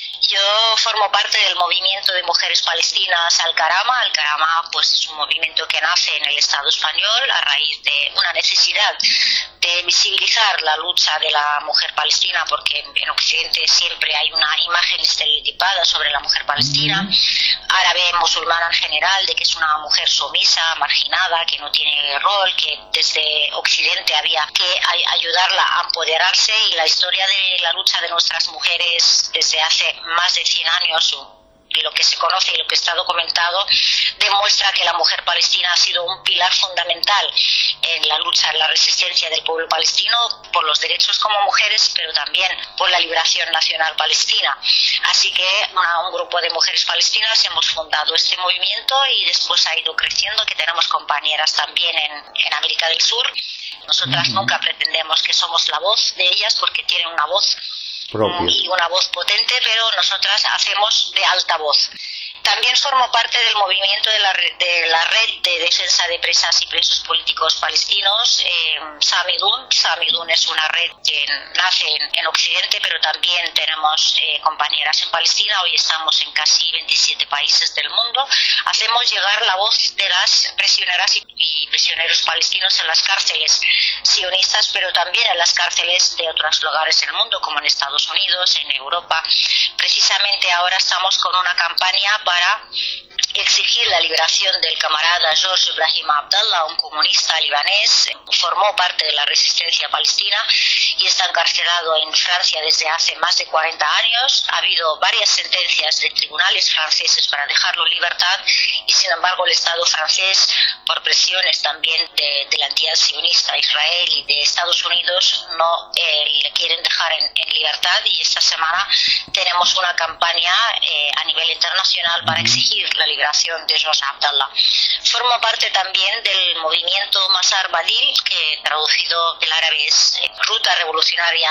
Yo formo parte del movimiento de mujeres palestinas Al-Karama. Al-Karama pues es un movimiento que nace en el Estado español a raíz de una necesidad de visibilizar la lucha de la mujer palestina, porque en Occidente siempre hay una imagen estereotipada sobre la mujer palestina, árabe, musulmana en general, de que es una mujer sumisa, marginada, que no tiene rol, que desde Occidente había que ayudarla a empoderarse, y la historia de la lucha de nuestras mujeres desde hace más de 100 años, lo que se conoce y lo que está documentado, demuestra que la mujer palestina ha sido un pilar fundamental en la lucha, en la resistencia del pueblo palestino por los derechos como mujeres, pero también por la liberación nacional palestina. Así que un grupo de mujeres palestinas hemos fundado este movimiento y después ha ido creciendo, que tenemos compañeras también en América del Sur, Nosotras nunca pretendemos que somos la voz de ellas porque tienen una voz propia y una voz potente, pero nosotras hacemos de altavoz. También formo parte del movimiento de la red de defensa de presas y presos políticos palestinos, Samidun. Samidun es una red que nace en Occidente, pero también tenemos compañeras en Palestina. Hoy estamos en casi 27 países del mundo. Hacemos llegar la voz de las prisioneras y prisioneros palestinos en las cárceles sionistas, pero también en las cárceles de otros lugares del mundo, como en Estados Unidos, en Europa. Precisamente ahora estamos con una campaña para exigir la liberación del camarada George Ibrahim Abdallah, un comunista libanés, formó parte de la resistencia palestina y está encarcelado en Francia desde hace más de 40 años. Ha habido varias sentencias de tribunales franceses para dejarlo en libertad y, sin embargo, el Estado francés, por presiones también de la entidad sionista Israel y de Estados Unidos, no le quieren dejar en libertad, y esta semana tenemos una campaña a nivel internacional para exigir la liberación de George Abdallah. Formo parte también del movimiento Masar Badil, que traducido del árabe es Ruta Revolucionaria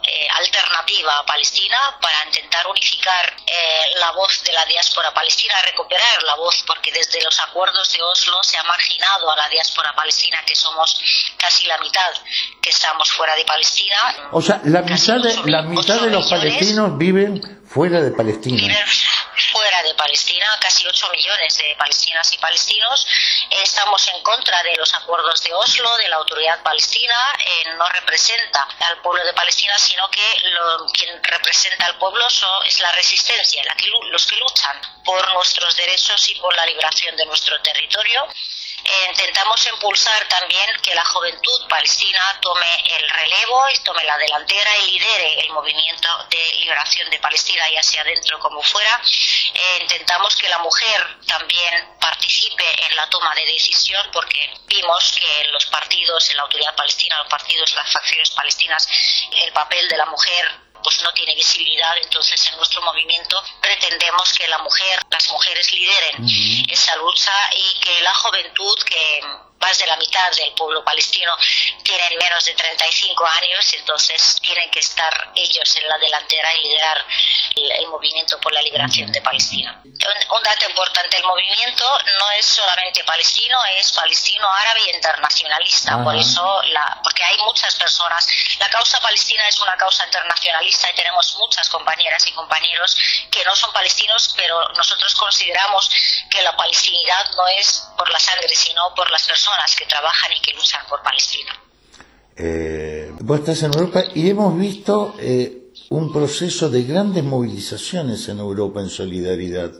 Alternativa Palestina, para intentar unificar la voz de la diáspora palestina, recuperar la voz, porque desde los acuerdos de Oslo se ha marginado a la diáspora palestina, que somos casi la mitad que estamos fuera de Palestina. O sea, la mitad de los palestinos viven fuera de Palestina. Viven fuera de Palestina, casi 8 millones de palestinas y palestinos. Estamos en contra de los acuerdos de Oslo, de la autoridad palestina. No representa al pueblo de Palestina, sino que quien representa al pueblo es la resistencia, los que luchan por nuestros derechos y por la liberación de nuestro territorio. Intentamos impulsar también que la juventud palestina tome el relevo y tome la delantera y lidere el movimiento de liberación de Palestina, ya sea dentro como fuera. Intentamos que la mujer también participe en la toma de decisión, porque vimos que en los partidos, en la autoridad palestina, los partidos, las facciones palestinas, el papel de la mujer pues no tiene visibilidad. Entonces, en nuestro movimiento pretendemos que las mujeres lideren esa lucha, y que la juventud, que más de la mitad del pueblo palestino tienen menos de 35 años, entonces tienen que estar ellos en la delantera y liderar el movimiento por la liberación de Palestina. Un dato importante: el movimiento no es solamente palestino, es palestino, árabe y internacionalista. Por eso, porque hay muchas personas, la causa palestina es una causa internacionalista, y tenemos muchas compañeras y compañeros que no son palestinos, pero nosotros consideramos que la palestinidad no es por la sangre, sino por las personas que trabajan y que luchan por Palestina. Vos estás en Europa y hemos visto un proceso de grandes movilizaciones en Europa en solidaridad.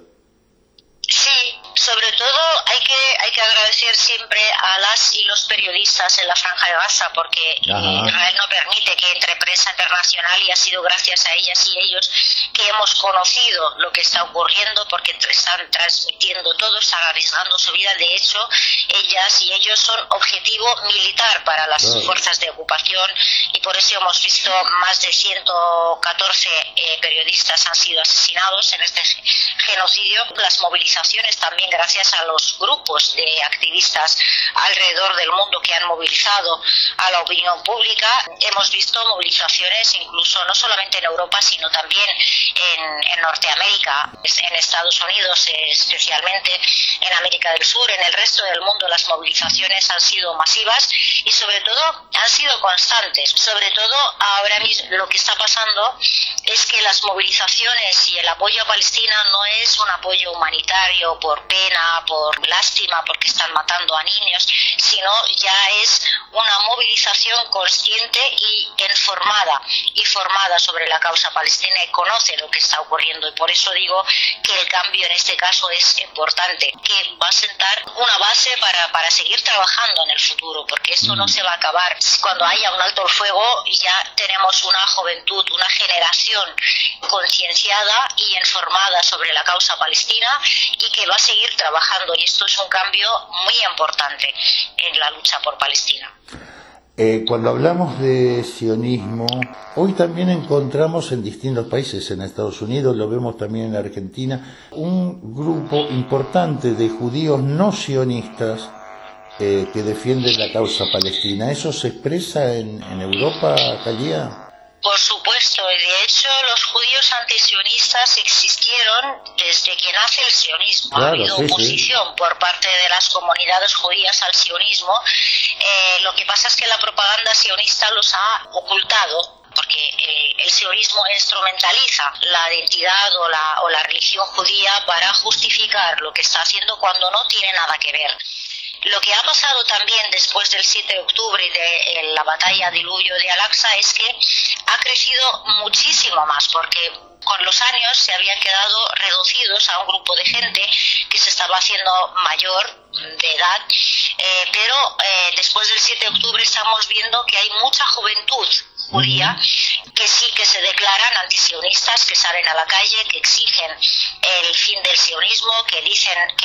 Sí, sobre todo hay que agradecer siempre a las y los periodistas en la Franja de Gaza, porque Israel no permite que entre prensa internacional, y ha sido gracias a ellas y ellos que hemos conocido lo que está ocurriendo, porque están transmitiendo todo, están arriesgando su vida. De hecho, ellas y ellos son objetivo militar para las fuerzas de ocupación, y por eso hemos visto más de 114 periodistas han sido asesinados en este genocidio. Las movilizaciones también, gracias a los grupos de activistas alrededor del mundo que han movilizado a la opinión pública. Hemos visto movilizaciones incluso no solamente en Europa, sino también en Norteamérica, en Estados Unidos, especialmente en América del Sur. En el resto del mundo las movilizaciones han sido masivas y sobre todo han sido constantes. Sobre todo ahora mismo lo que está pasando es que las movilizaciones y el apoyo a Palestina no es un apoyo humanitario por pena, por lástima, porque están matando a niños, sino ya es una movilización consciente y formada sobre la causa palestina, y conoce lo que está ocurriendo. Y por eso digo que el cambio en este caso es importante, que va a sentar una base para seguir trabajando en el futuro, porque esto no se va a acabar. Cuando haya un alto el fuego, ya tenemos una juventud, una generación concienciada y informada sobre la causa palestina, y que va a seguir trabajando, y esto es un cambio muy importante en la lucha por Palestina. Cuando hablamos de sionismo, hoy también encontramos en distintos países, en Estados Unidos, lo vemos también en Argentina, un grupo importante de judíos no sionistas que defienden la causa palestina. ¿Eso se expresa en Europa, Jalía? Por supuesto, y de hecho los judíos antisionistas existieron desde que nace el sionismo. Claro, ha habido sí, oposición por parte de las comunidades judías al sionismo. Lo que pasa es que la propaganda sionista los ha ocultado, porque el sionismo instrumentaliza la identidad o la religión judía para justificar lo que está haciendo cuando no tiene nada que ver. Lo que ha pasado también después del 7 de octubre y de la batalla del Diluvio de Al-Aqsa es que ha crecido muchísimo más, porque con los años se habían quedado reducidos a un grupo de gente que se estaba haciendo mayor de edad, pero después del 7 de octubre estamos viendo que hay mucha juventud judía que sí que se declaran antisionistas, que salen a la calle, que exigen el fin del sionismo, que dicen que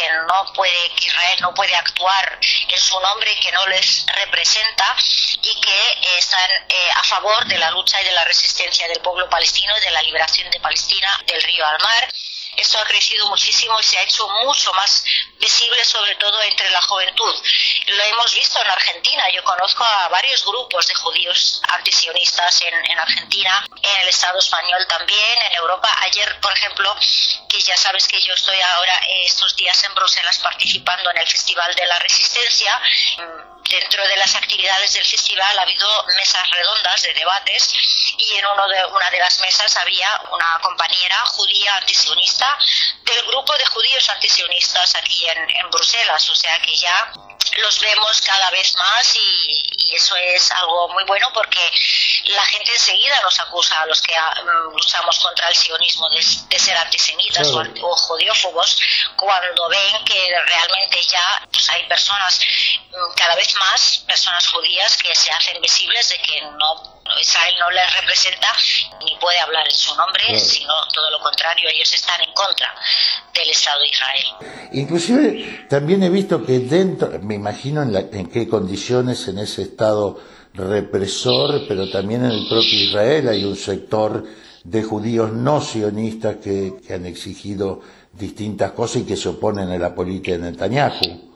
que Israel no puede actuar en su nombre, que no les representa, y que están a favor de la lucha y de la resistencia del pueblo palestino y de la liberación de Palestina del río al mar. Esto ha crecido muchísimo y se ha hecho mucho más visible, sobre todo entre la juventud. Lo hemos visto en Argentina. Yo conozco a varios grupos de judíos antisionistas en Argentina, en el Estado español también, en Europa. Ayer, por ejemplo, que ya sabes que yo estoy ahora estos días en Bruselas participando en el Festival de la Resistencia. Dentro de las actividades del festival ha habido mesas redondas de debates, y en una de las mesas había una compañera judía antisionista del grupo de judíos antisionistas aquí en Bruselas, o sea que ya los vemos cada vez más, y eso es algo muy bueno, porque la gente enseguida nos acusa a los que luchamos contra el sionismo de ser antisemitas o judíofobos, cuando ven que realmente ya pues, hay personas, cada vez más personas judías que se hacen visibles de que Israel no les representa ni puede hablar en su nombre, sino todo lo contrario, ellos están en contra del Estado de Israel. Inclusive también he visto que dentro, me imagino en qué condiciones en ese Estado represor, pero también en el propio Israel hay un sector de judíos no sionistas que han exigido distintas cosas y que se oponen a la política de Netanyahu.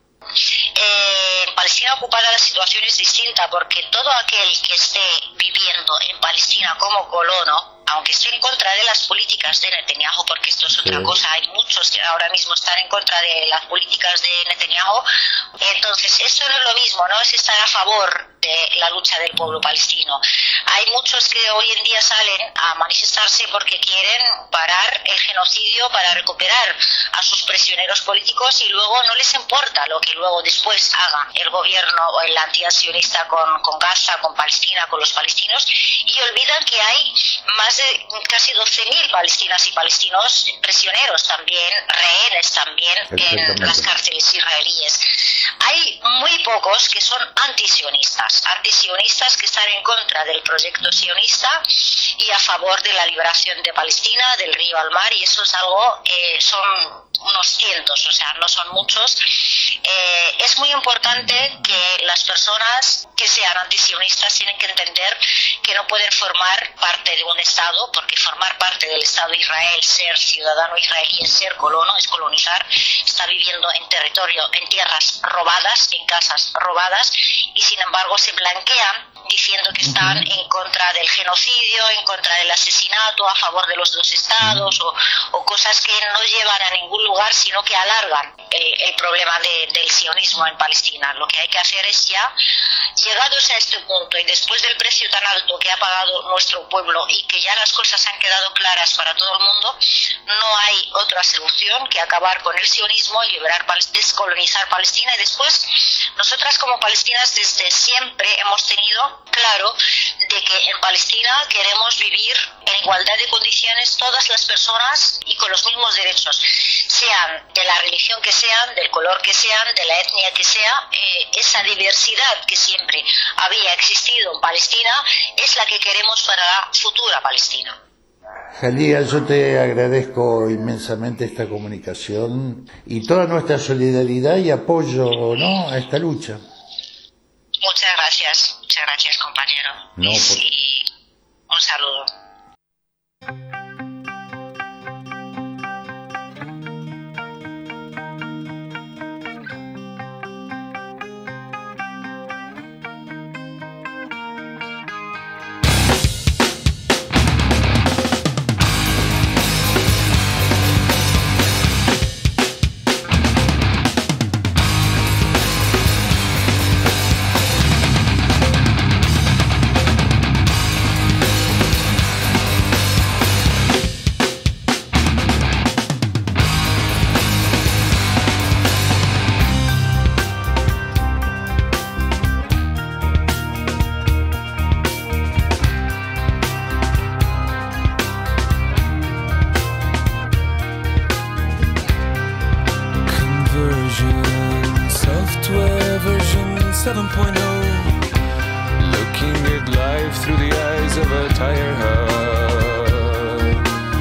En Palestina ocupada la situación es distinta, porque todo aquel que esté viviendo en Palestina como colono, aunque esté en contra de las políticas de Netanyahu, porque esto es otra cosa, hay muchos que ahora mismo están en contra de las políticas de Netanyahu, entonces esto no es lo mismo, no es estar a favor de la lucha del pueblo palestino. Hay muchos que hoy en día salen a manifestarse porque quieren parar el genocidio para recuperar a sus prisioneros políticos, y luego no les importa lo que luego después haga el gobierno o el antisionista con Gaza, con Palestina, con los palestinos, y olvidan que hay más de casi 12.000 palestinas y palestinos prisioneros también, rehenes también en las cárceles israelíes. Hay muy pocos que son antisionistas que están en contra del proyecto sionista y a favor de la liberación de Palestina, del río al mar, y eso es algo, son unos cientos, o sea, no son muchos. Es muy importante que las personas que sean antisionistas tienen que entender que no pueden formar parte de un Estado, porque formar parte del Estado de Israel, ser ciudadano israelí, es ser colono, es colonizar, está viviendo en territorio, en tierras robadas, en casas robadas, y sin embargo se blanquean diciendo que están en contra del genocidio, en contra del asesinato, a favor de los dos estados, o cosas que no llevan a ningún lugar, sino que alargan el problema del sionismo en Palestina. Lo que hay que hacer es ya, llegados a este punto y después del precio tan alto que ha pagado nuestro pueblo y que ya las cosas han quedado claras para todo el mundo, no hay otra solución que acabar con el sionismo y descolonizar Palestina. Y después, nosotras como palestinas desde siempre hemos tenido claro de que en Palestina queremos vivir en igualdad de condiciones todas las personas y con los mismos derechos, sean de la religión que sean, del color que sean, de la etnia que sea. Esa diversidad que siempre había existido en Palestina es la que queremos para la futura Palestina. Jalía, yo te agradezco inmensamente esta comunicación y toda nuestra solidaridad y apoyo, ¿no?, a esta lucha. Muchas gracias, compañero. Y un saludo. entire hub.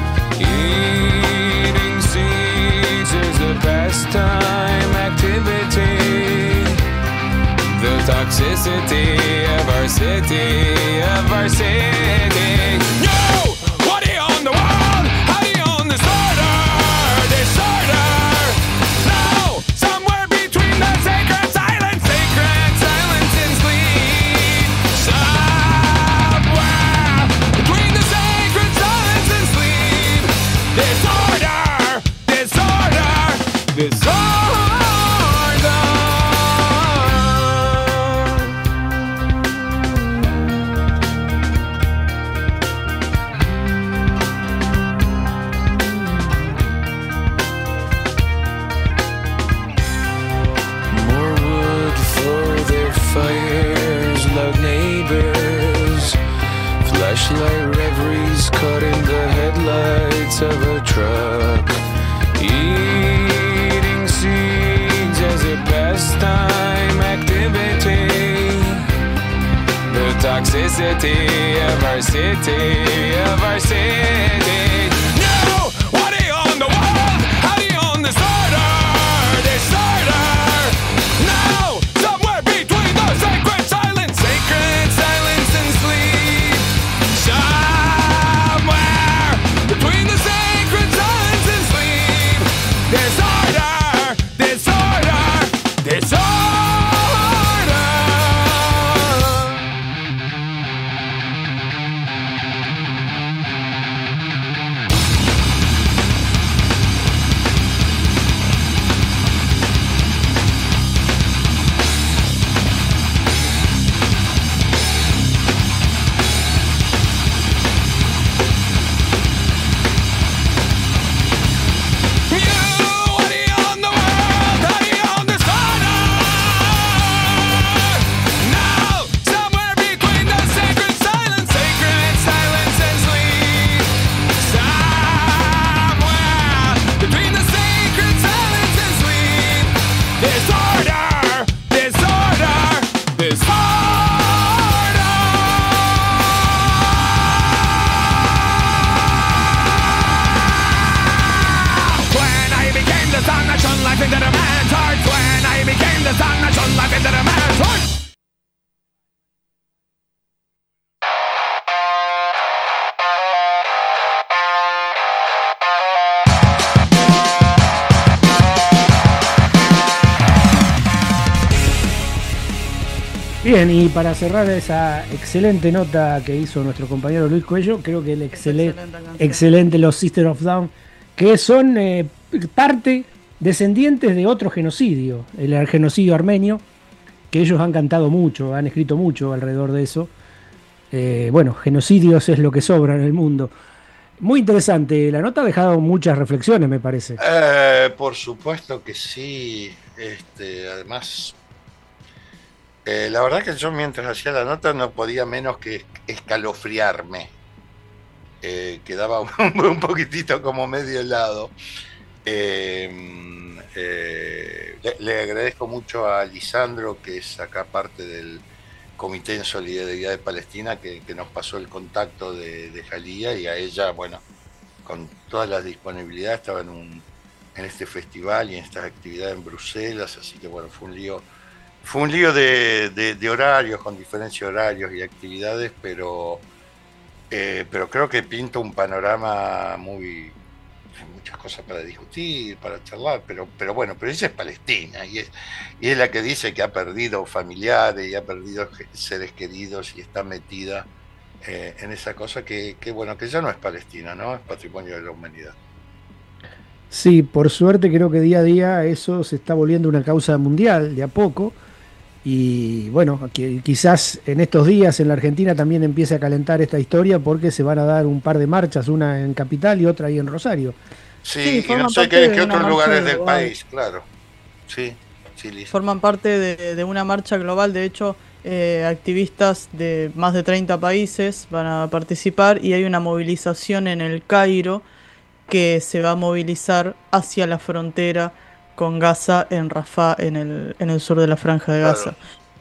Eating seeds is a pastime activity. The toxicity of our city, of our city. Yo! What do you on the world? How do you on disorder? Disorder! No! Somewhere between the sacred silence and sleep. Somewhere between the sacred silence and sleep. Disorder! Disorder! Disorder! Fires, loud neighbors, flashlight reveries caught in the headlights of a truck. Eating seeds as a pastime activity. The toxicity of our city, of our city. No! What do you on the world? How do you on disorder? Disorder! No! Sacred silence and sleep. Somewhere between the sacred silence and sleep. Disorder, disorder, disorder. Bien, y para cerrar esa excelente nota que hizo nuestro compañero Luis Cuello, creo que el excelente los Sisters of Down, que son parte descendientes de otro genocidio, el genocidio armenio, que ellos han cantado mucho, han escrito mucho alrededor de eso. Bueno, genocidios es lo que sobra en el mundo. Muy interesante, la nota ha dejado muchas reflexiones, me parece. Por supuesto que sí, además... la verdad que yo mientras hacía la nota no podía menos que escalofriarme. Quedaba un poquitito como medio helado. Le agradezco mucho a Lisandro, que es acá parte del Comité en Solidaridad de Palestina, que nos pasó el contacto de Jalía, y a ella, bueno, con todas las disponibilidades, estaba en este festival y en estas actividades en Bruselas, así que bueno, fue un lío de horarios, con diferencia de horarios y actividades, pero creo que pinta un panorama hay muchas cosas para discutir, para charlar, pero bueno, pero ella es palestina y es la que dice que ha perdido familiares y ha perdido seres queridos y está metida en esa cosa que bueno, que ya no es Palestina, ¿no? Es patrimonio de la humanidad. Sí, por suerte creo que día a día eso se está volviendo una causa mundial, de a poco. Y bueno, quizás en estos días en la Argentina también empiece a calentar esta historia, porque se van a dar un par de marchas, una en Capital y otra ahí en Rosario. Sí, y no sé qué otros lugares del país, claro. Sí, Liz. Forman parte de una marcha global, de hecho, activistas de más de 30 países van a participar, y hay una movilización en el Cairo que se va a movilizar hacia la frontera con Gaza, en Rafah, en el sur de la Franja de Gaza.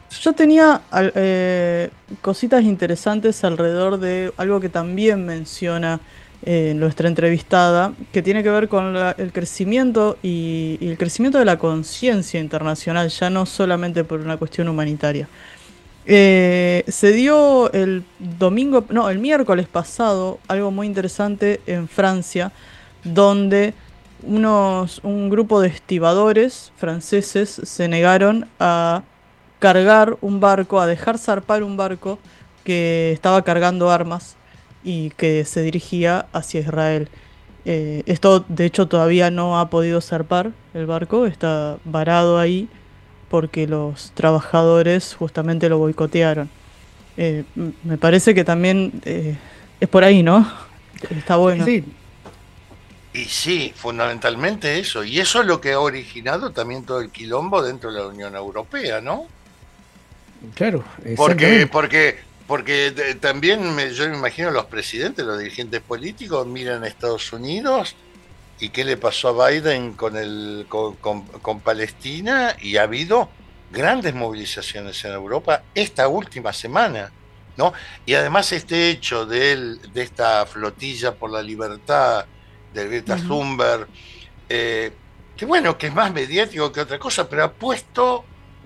Yo tenía cositas interesantes alrededor de algo que también menciona nuestra entrevistada, que tiene que ver con el crecimiento y el crecimiento de la conciencia internacional, ya no solamente por una cuestión humanitaria. Se dio el miércoles pasado algo muy interesante en Francia, donde un grupo de estibadores franceses se negaron a cargar un barco, a dejar zarpar un barco que estaba cargando armas y que se dirigía hacia Israel. Esto de hecho todavía no ha podido zarpar el barco, está varado ahí porque los trabajadores justamente lo boicotearon. Me parece que también es por ahí, ¿no? Está bueno. Sí. Y sí, fundamentalmente eso. Y eso es lo que ha originado también todo el quilombo dentro de la Unión Europea, ¿no? Claro, porque también yo me imagino los presidentes, los dirigentes políticos miran a Estados Unidos y qué le pasó a Biden con Palestina, y ha habido grandes movilizaciones en Europa esta última semana, ¿no? Y además este hecho de esta flotilla por la libertad de Greta Thunberg, que bueno, que es más mediático que otra cosa, pero ha puesto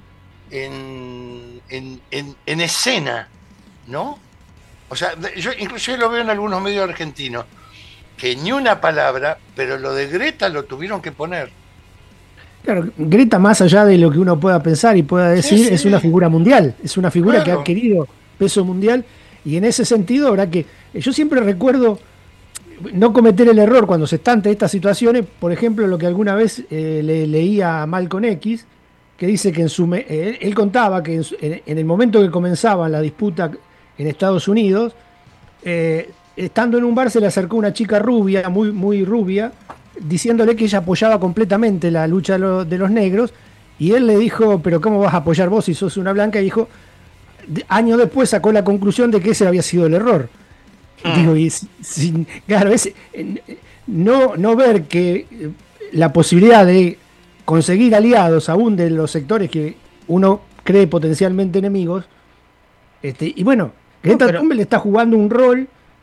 en escena, ¿no? O sea, yo inclusive lo veo en algunos medios argentinos, que ni una palabra, pero lo de Greta lo tuvieron que poner. Claro, Greta, más allá de lo que uno pueda pensar y pueda decir, sí. Es una figura mundial, es una figura que ha adquirido peso mundial, y en ese sentido habrá que... Yo siempre recuerdo no cometer el error cuando se está ante estas situaciones, por ejemplo, lo que alguna vez leía a Malcolm X, que dice que él contaba que en el momento que comenzaba la disputa en Estados Unidos, estando en un bar se le acercó una chica rubia, muy, muy rubia, diciéndole que ella apoyaba completamente la lucha de los negros, y él le dijo, pero ¿cómo vas a apoyar vos si sos una blanca? Y dijo, años después sacó la conclusión de que ese había sido el error. Digo, y claro, no ver que la posibilidad de conseguir aliados aún de los sectores que uno cree potencialmente enemigos, y bueno, Greta Thunberg le está jugando un rol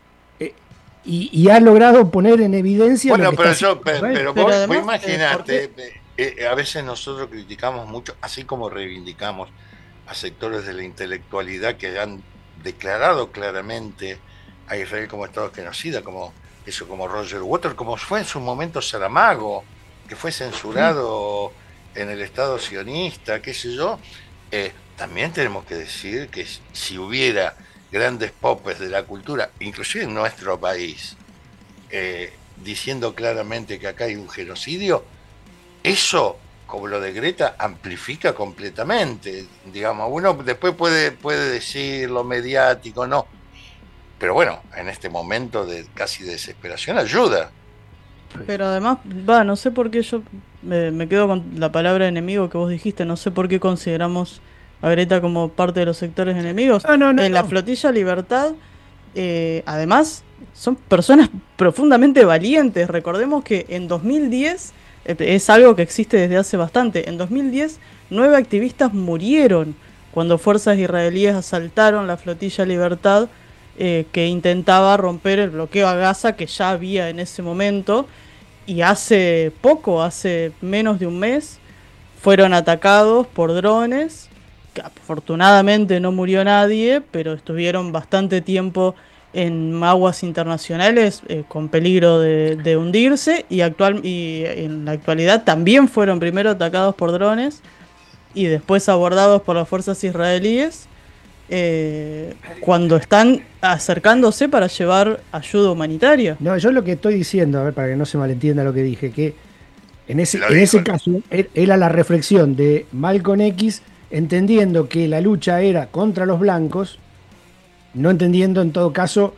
y ha logrado poner en evidencia. Bueno, lo que pero vos imaginate, a veces nosotros criticamos mucho, así como reivindicamos a sectores de la intelectualidad que han declarado claramente a Israel como Estado genocida, como Roger Waters, como fue en su momento Saramago, que fue censurado en el Estado sionista, qué sé yo. También tenemos que decir que si hubiera grandes popes de la cultura, inclusive en nuestro país, diciendo claramente que acá hay un genocidio, eso, como lo de Greta, amplifica completamente. Digamos, uno después puede decir lo mediático, no, pero bueno, en este momento de casi desesperación ayuda. Pero además, no sé por qué yo me quedo con la palabra enemigo que vos dijiste, no sé por qué consideramos a Greta como parte de los sectores enemigos. En la Flotilla Libertad, además, son personas profundamente valientes. Recordemos que en 2010, es algo que existe desde hace bastante, en 2010 9 activistas murieron cuando fuerzas israelíes asaltaron la Flotilla Libertad, que intentaba romper el bloqueo a Gaza que ya había en ese momento, y hace menos de un mes, fueron atacados por drones, que afortunadamente no murió nadie, pero estuvieron bastante tiempo en aguas internacionales con peligro de hundirse, y en la actualidad también fueron primero atacados por drones y después abordados por las fuerzas israelíes, cuando están acercándose para llevar ayuda humanitaria. No, yo lo que estoy diciendo, a ver, para que no se malentienda lo que dije, que en ese caso era la reflexión de Malcolm X, entendiendo que la lucha era contra los blancos, no entendiendo en todo caso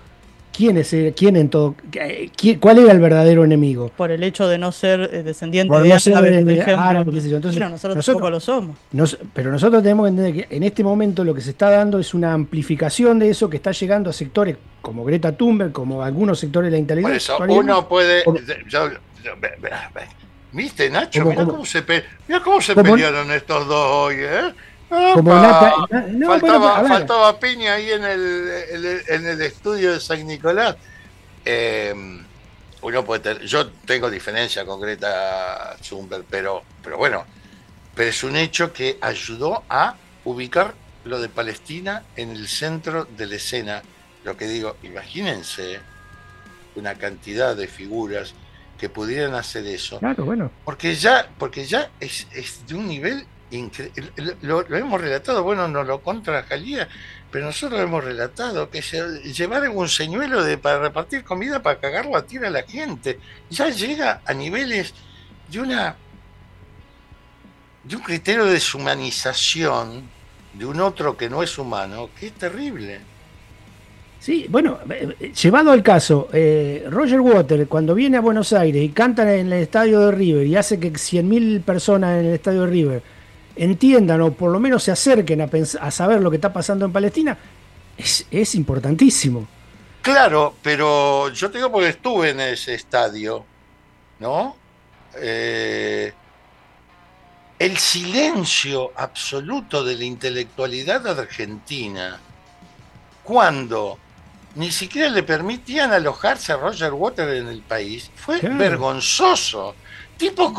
cuál era el verdadero enemigo. Por el hecho de no ser descendiente de árabes, por ejemplo. Entonces, nosotros tampoco lo somos. Pero nosotros tenemos que entender que en este momento lo que se está dando es una amplificación de eso que está llegando a sectores como Greta Thunberg, como algunos sectores de la inteligencia. Por eso uno puede... ¿Viste, Nacho? Mirá cómo se pelearon estos dos hoy, ¿eh? Como faltaba Piña ahí en el estudio de San Nicolás. Uno puede tener, yo tengo diferencia con Greta Thunberg, pero bueno, pero es un hecho que ayudó a ubicar lo de Palestina en el centro de la escena. Lo que digo, imagínense una cantidad de figuras que pudieran hacer eso. Claro, bueno. Porque ya es de un nivel increíble. Lo hemos relatado, bueno, no lo contra Jalía, pero nosotros lo hemos relatado, que llevar un señuelo para repartir comida para cagarlo a tiro a la gente, ya llega a niveles de un criterio de deshumanización de un otro que no es humano, que es terrible. Sí, bueno, llevado al caso, Roger Waters, cuando viene a Buenos Aires y canta en el estadio de River y hace que 100.000 personas en el estadio de River entiendan o por lo menos se acerquen a saber lo que está pasando en Palestina, es importantísimo. Claro, pero yo te digo porque estuve en ese estadio, ¿no? El silencio absoluto de la intelectualidad argentina, cuando ni siquiera le permitían alojarse a Roger Waters en el país, fue vergonzoso. Tipos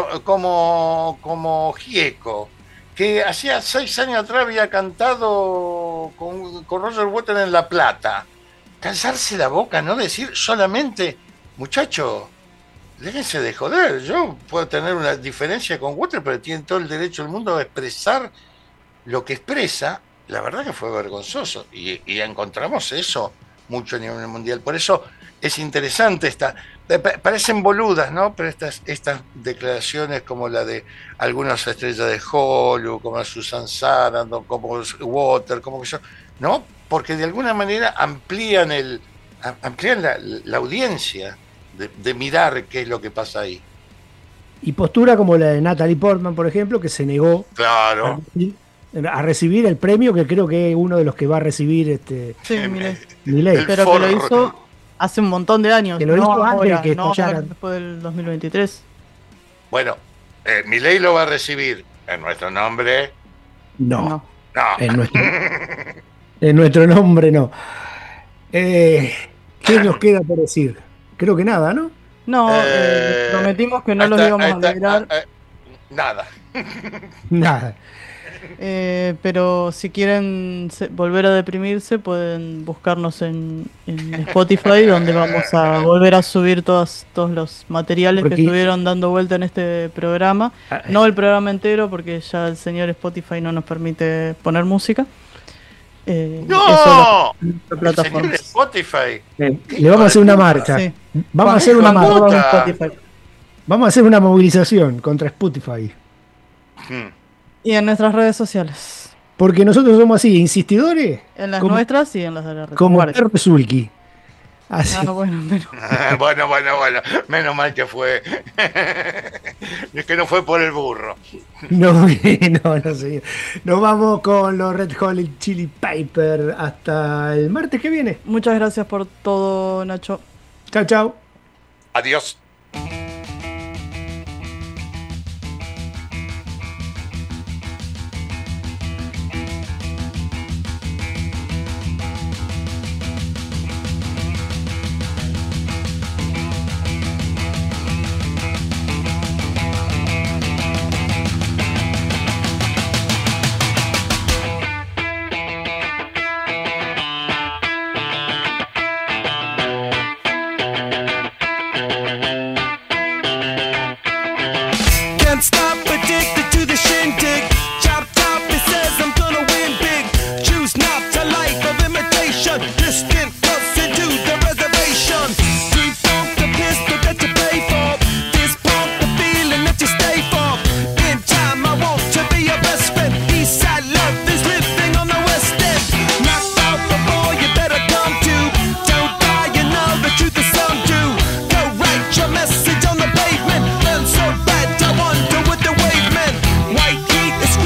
como Gieco, que hacía 6 años atrás había cantado con Roger Waters en La Plata. Calzarse la boca, no decir solamente, muchacho, déjense de joder, yo puedo tener una diferencia con Waters, pero tienen todo el derecho del mundo a expresar lo que expresa. La verdad que fue vergonzoso, y encontramos eso mucho a nivel mundial. Por eso es interesante parecen boludas, ¿no? Pero estas declaraciones como la de algunas estrellas de Hollywood, como Susan Sarandon, como Waters, como que yo, ¿no? Porque de alguna manera amplían la audiencia de mirar qué es lo que pasa ahí. Y postura como la de Natalie Portman, por ejemplo, que se negó a recibir el premio, que creo que es uno de los que va a recibir Milei. Pero que lo hizo hace un montón de años. Que lo hizo antes que después del 2023. Bueno, Milei lo va a recibir en nuestro nombre. No. En nuestro nombre no. ¿Qué nos queda por decir? Creo que nada, ¿no? No, prometimos que no los íbamos a alegrar. Nada. Pero si quieren volver a deprimirse, pueden buscarnos en Spotify, donde vamos a volver a subir todos los materiales que estuvieron dando vuelta en este programa. No el programa entero, porque ya el señor Spotify no nos permite poner música. ¡No! El señor Spotify. Le vamos a hacer una marcha. Sí. Vamos a hacer una marcha. Vamos a hacer una movilización contra Spotify. Y en nuestras redes sociales. Porque nosotros somos así, insistidores. En las nuestras y en las de la red. Como Perro Zulki. Así. Bueno. Menos mal que fue. Es que no fue por el burro. No, señor. Nos vamos con los Red Hot Chili Peppers hasta el martes que viene. Muchas gracias por todo, Nacho. Chau. Adiós.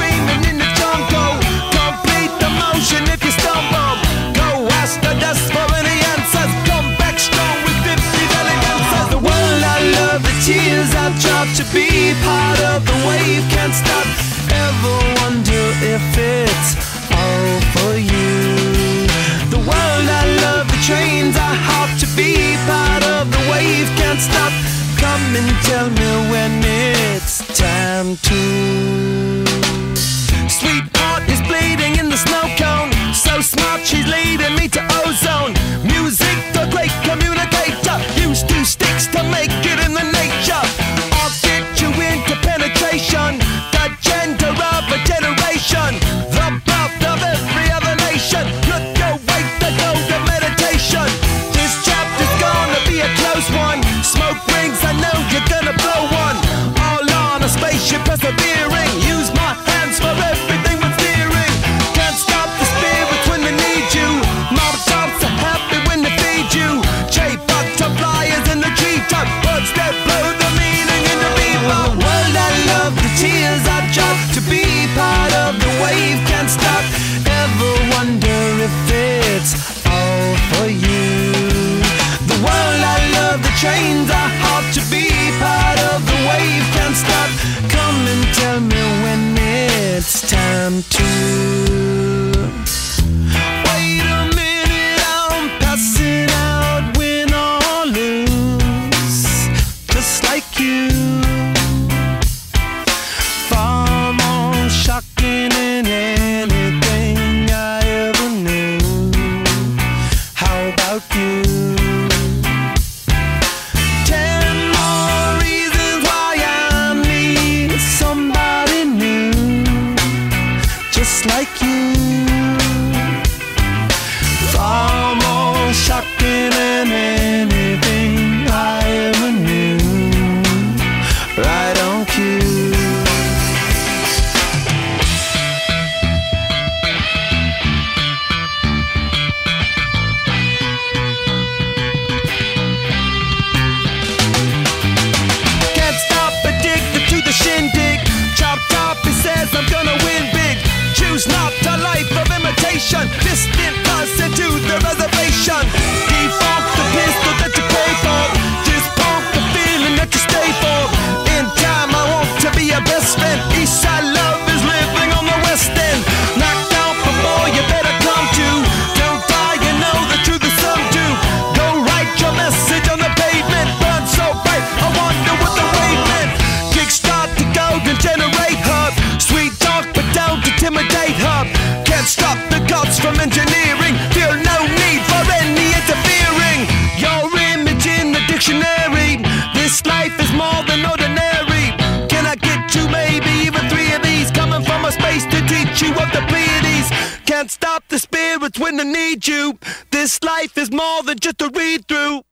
If you stumble, go ask the dust for tell me when it's time to. Sweetheart is bleeding in the snow cone. So smart, she's leading me to ozone. Music, the great communicator. Use 2 sticks to make it in the nature. I'll get you into penetration. The gender of a generation. The birth of every other nation. Look your way to go to meditation. This chapter's gonna be a close one. Smoke rings, I know you're gonna blow one. All on a spaceship persevering. Use my hands for everything but steering. Can't stop the spirits when they need you. Mob tops are happy when they feed you. J-butterflies in the treetop. Words that blow the meaning in the bebop. World I love, the tears I drop. To be part of the wave, can't stop. Ever wonder if it's all for you? The world I love, the trains are hard. To be part of the wave, can't stop. Come and tell me when it's time to. Wait a minute, I'm passing out, win or lose, just like you. Far more shocking than anything I ever knew. How about you? 10 more reasons why I need somebody new, just like you. Far more shocking than anything I ever knew. Right on cue. Can't stop, addicted to the shindig. Chop top, he says I'm gonna win big. Choose not a life of imitation. Distant us into the reservation. Default the pistol that you pay for. Just pump the feeling that you stay for. In time I want to be your best friend. Eastside love is living on the west end. Knocked out before you better come to. Don't die, you know the truth is some do. Go write your message on the pavement. Burn so bright, I wonder what the wave meant. Kickstart the golden generate hub. Sweet talk but don't intimidate hub. Can't stop the gods from engineering. Feel no need for any interfering. Your image in the dictionary. This life is more than ordinary. Can I get you maybe even 3 of these? Coming from a space to teach you of the Pleiades. Can't stop the spirits when they need you. This life is more than just a read through.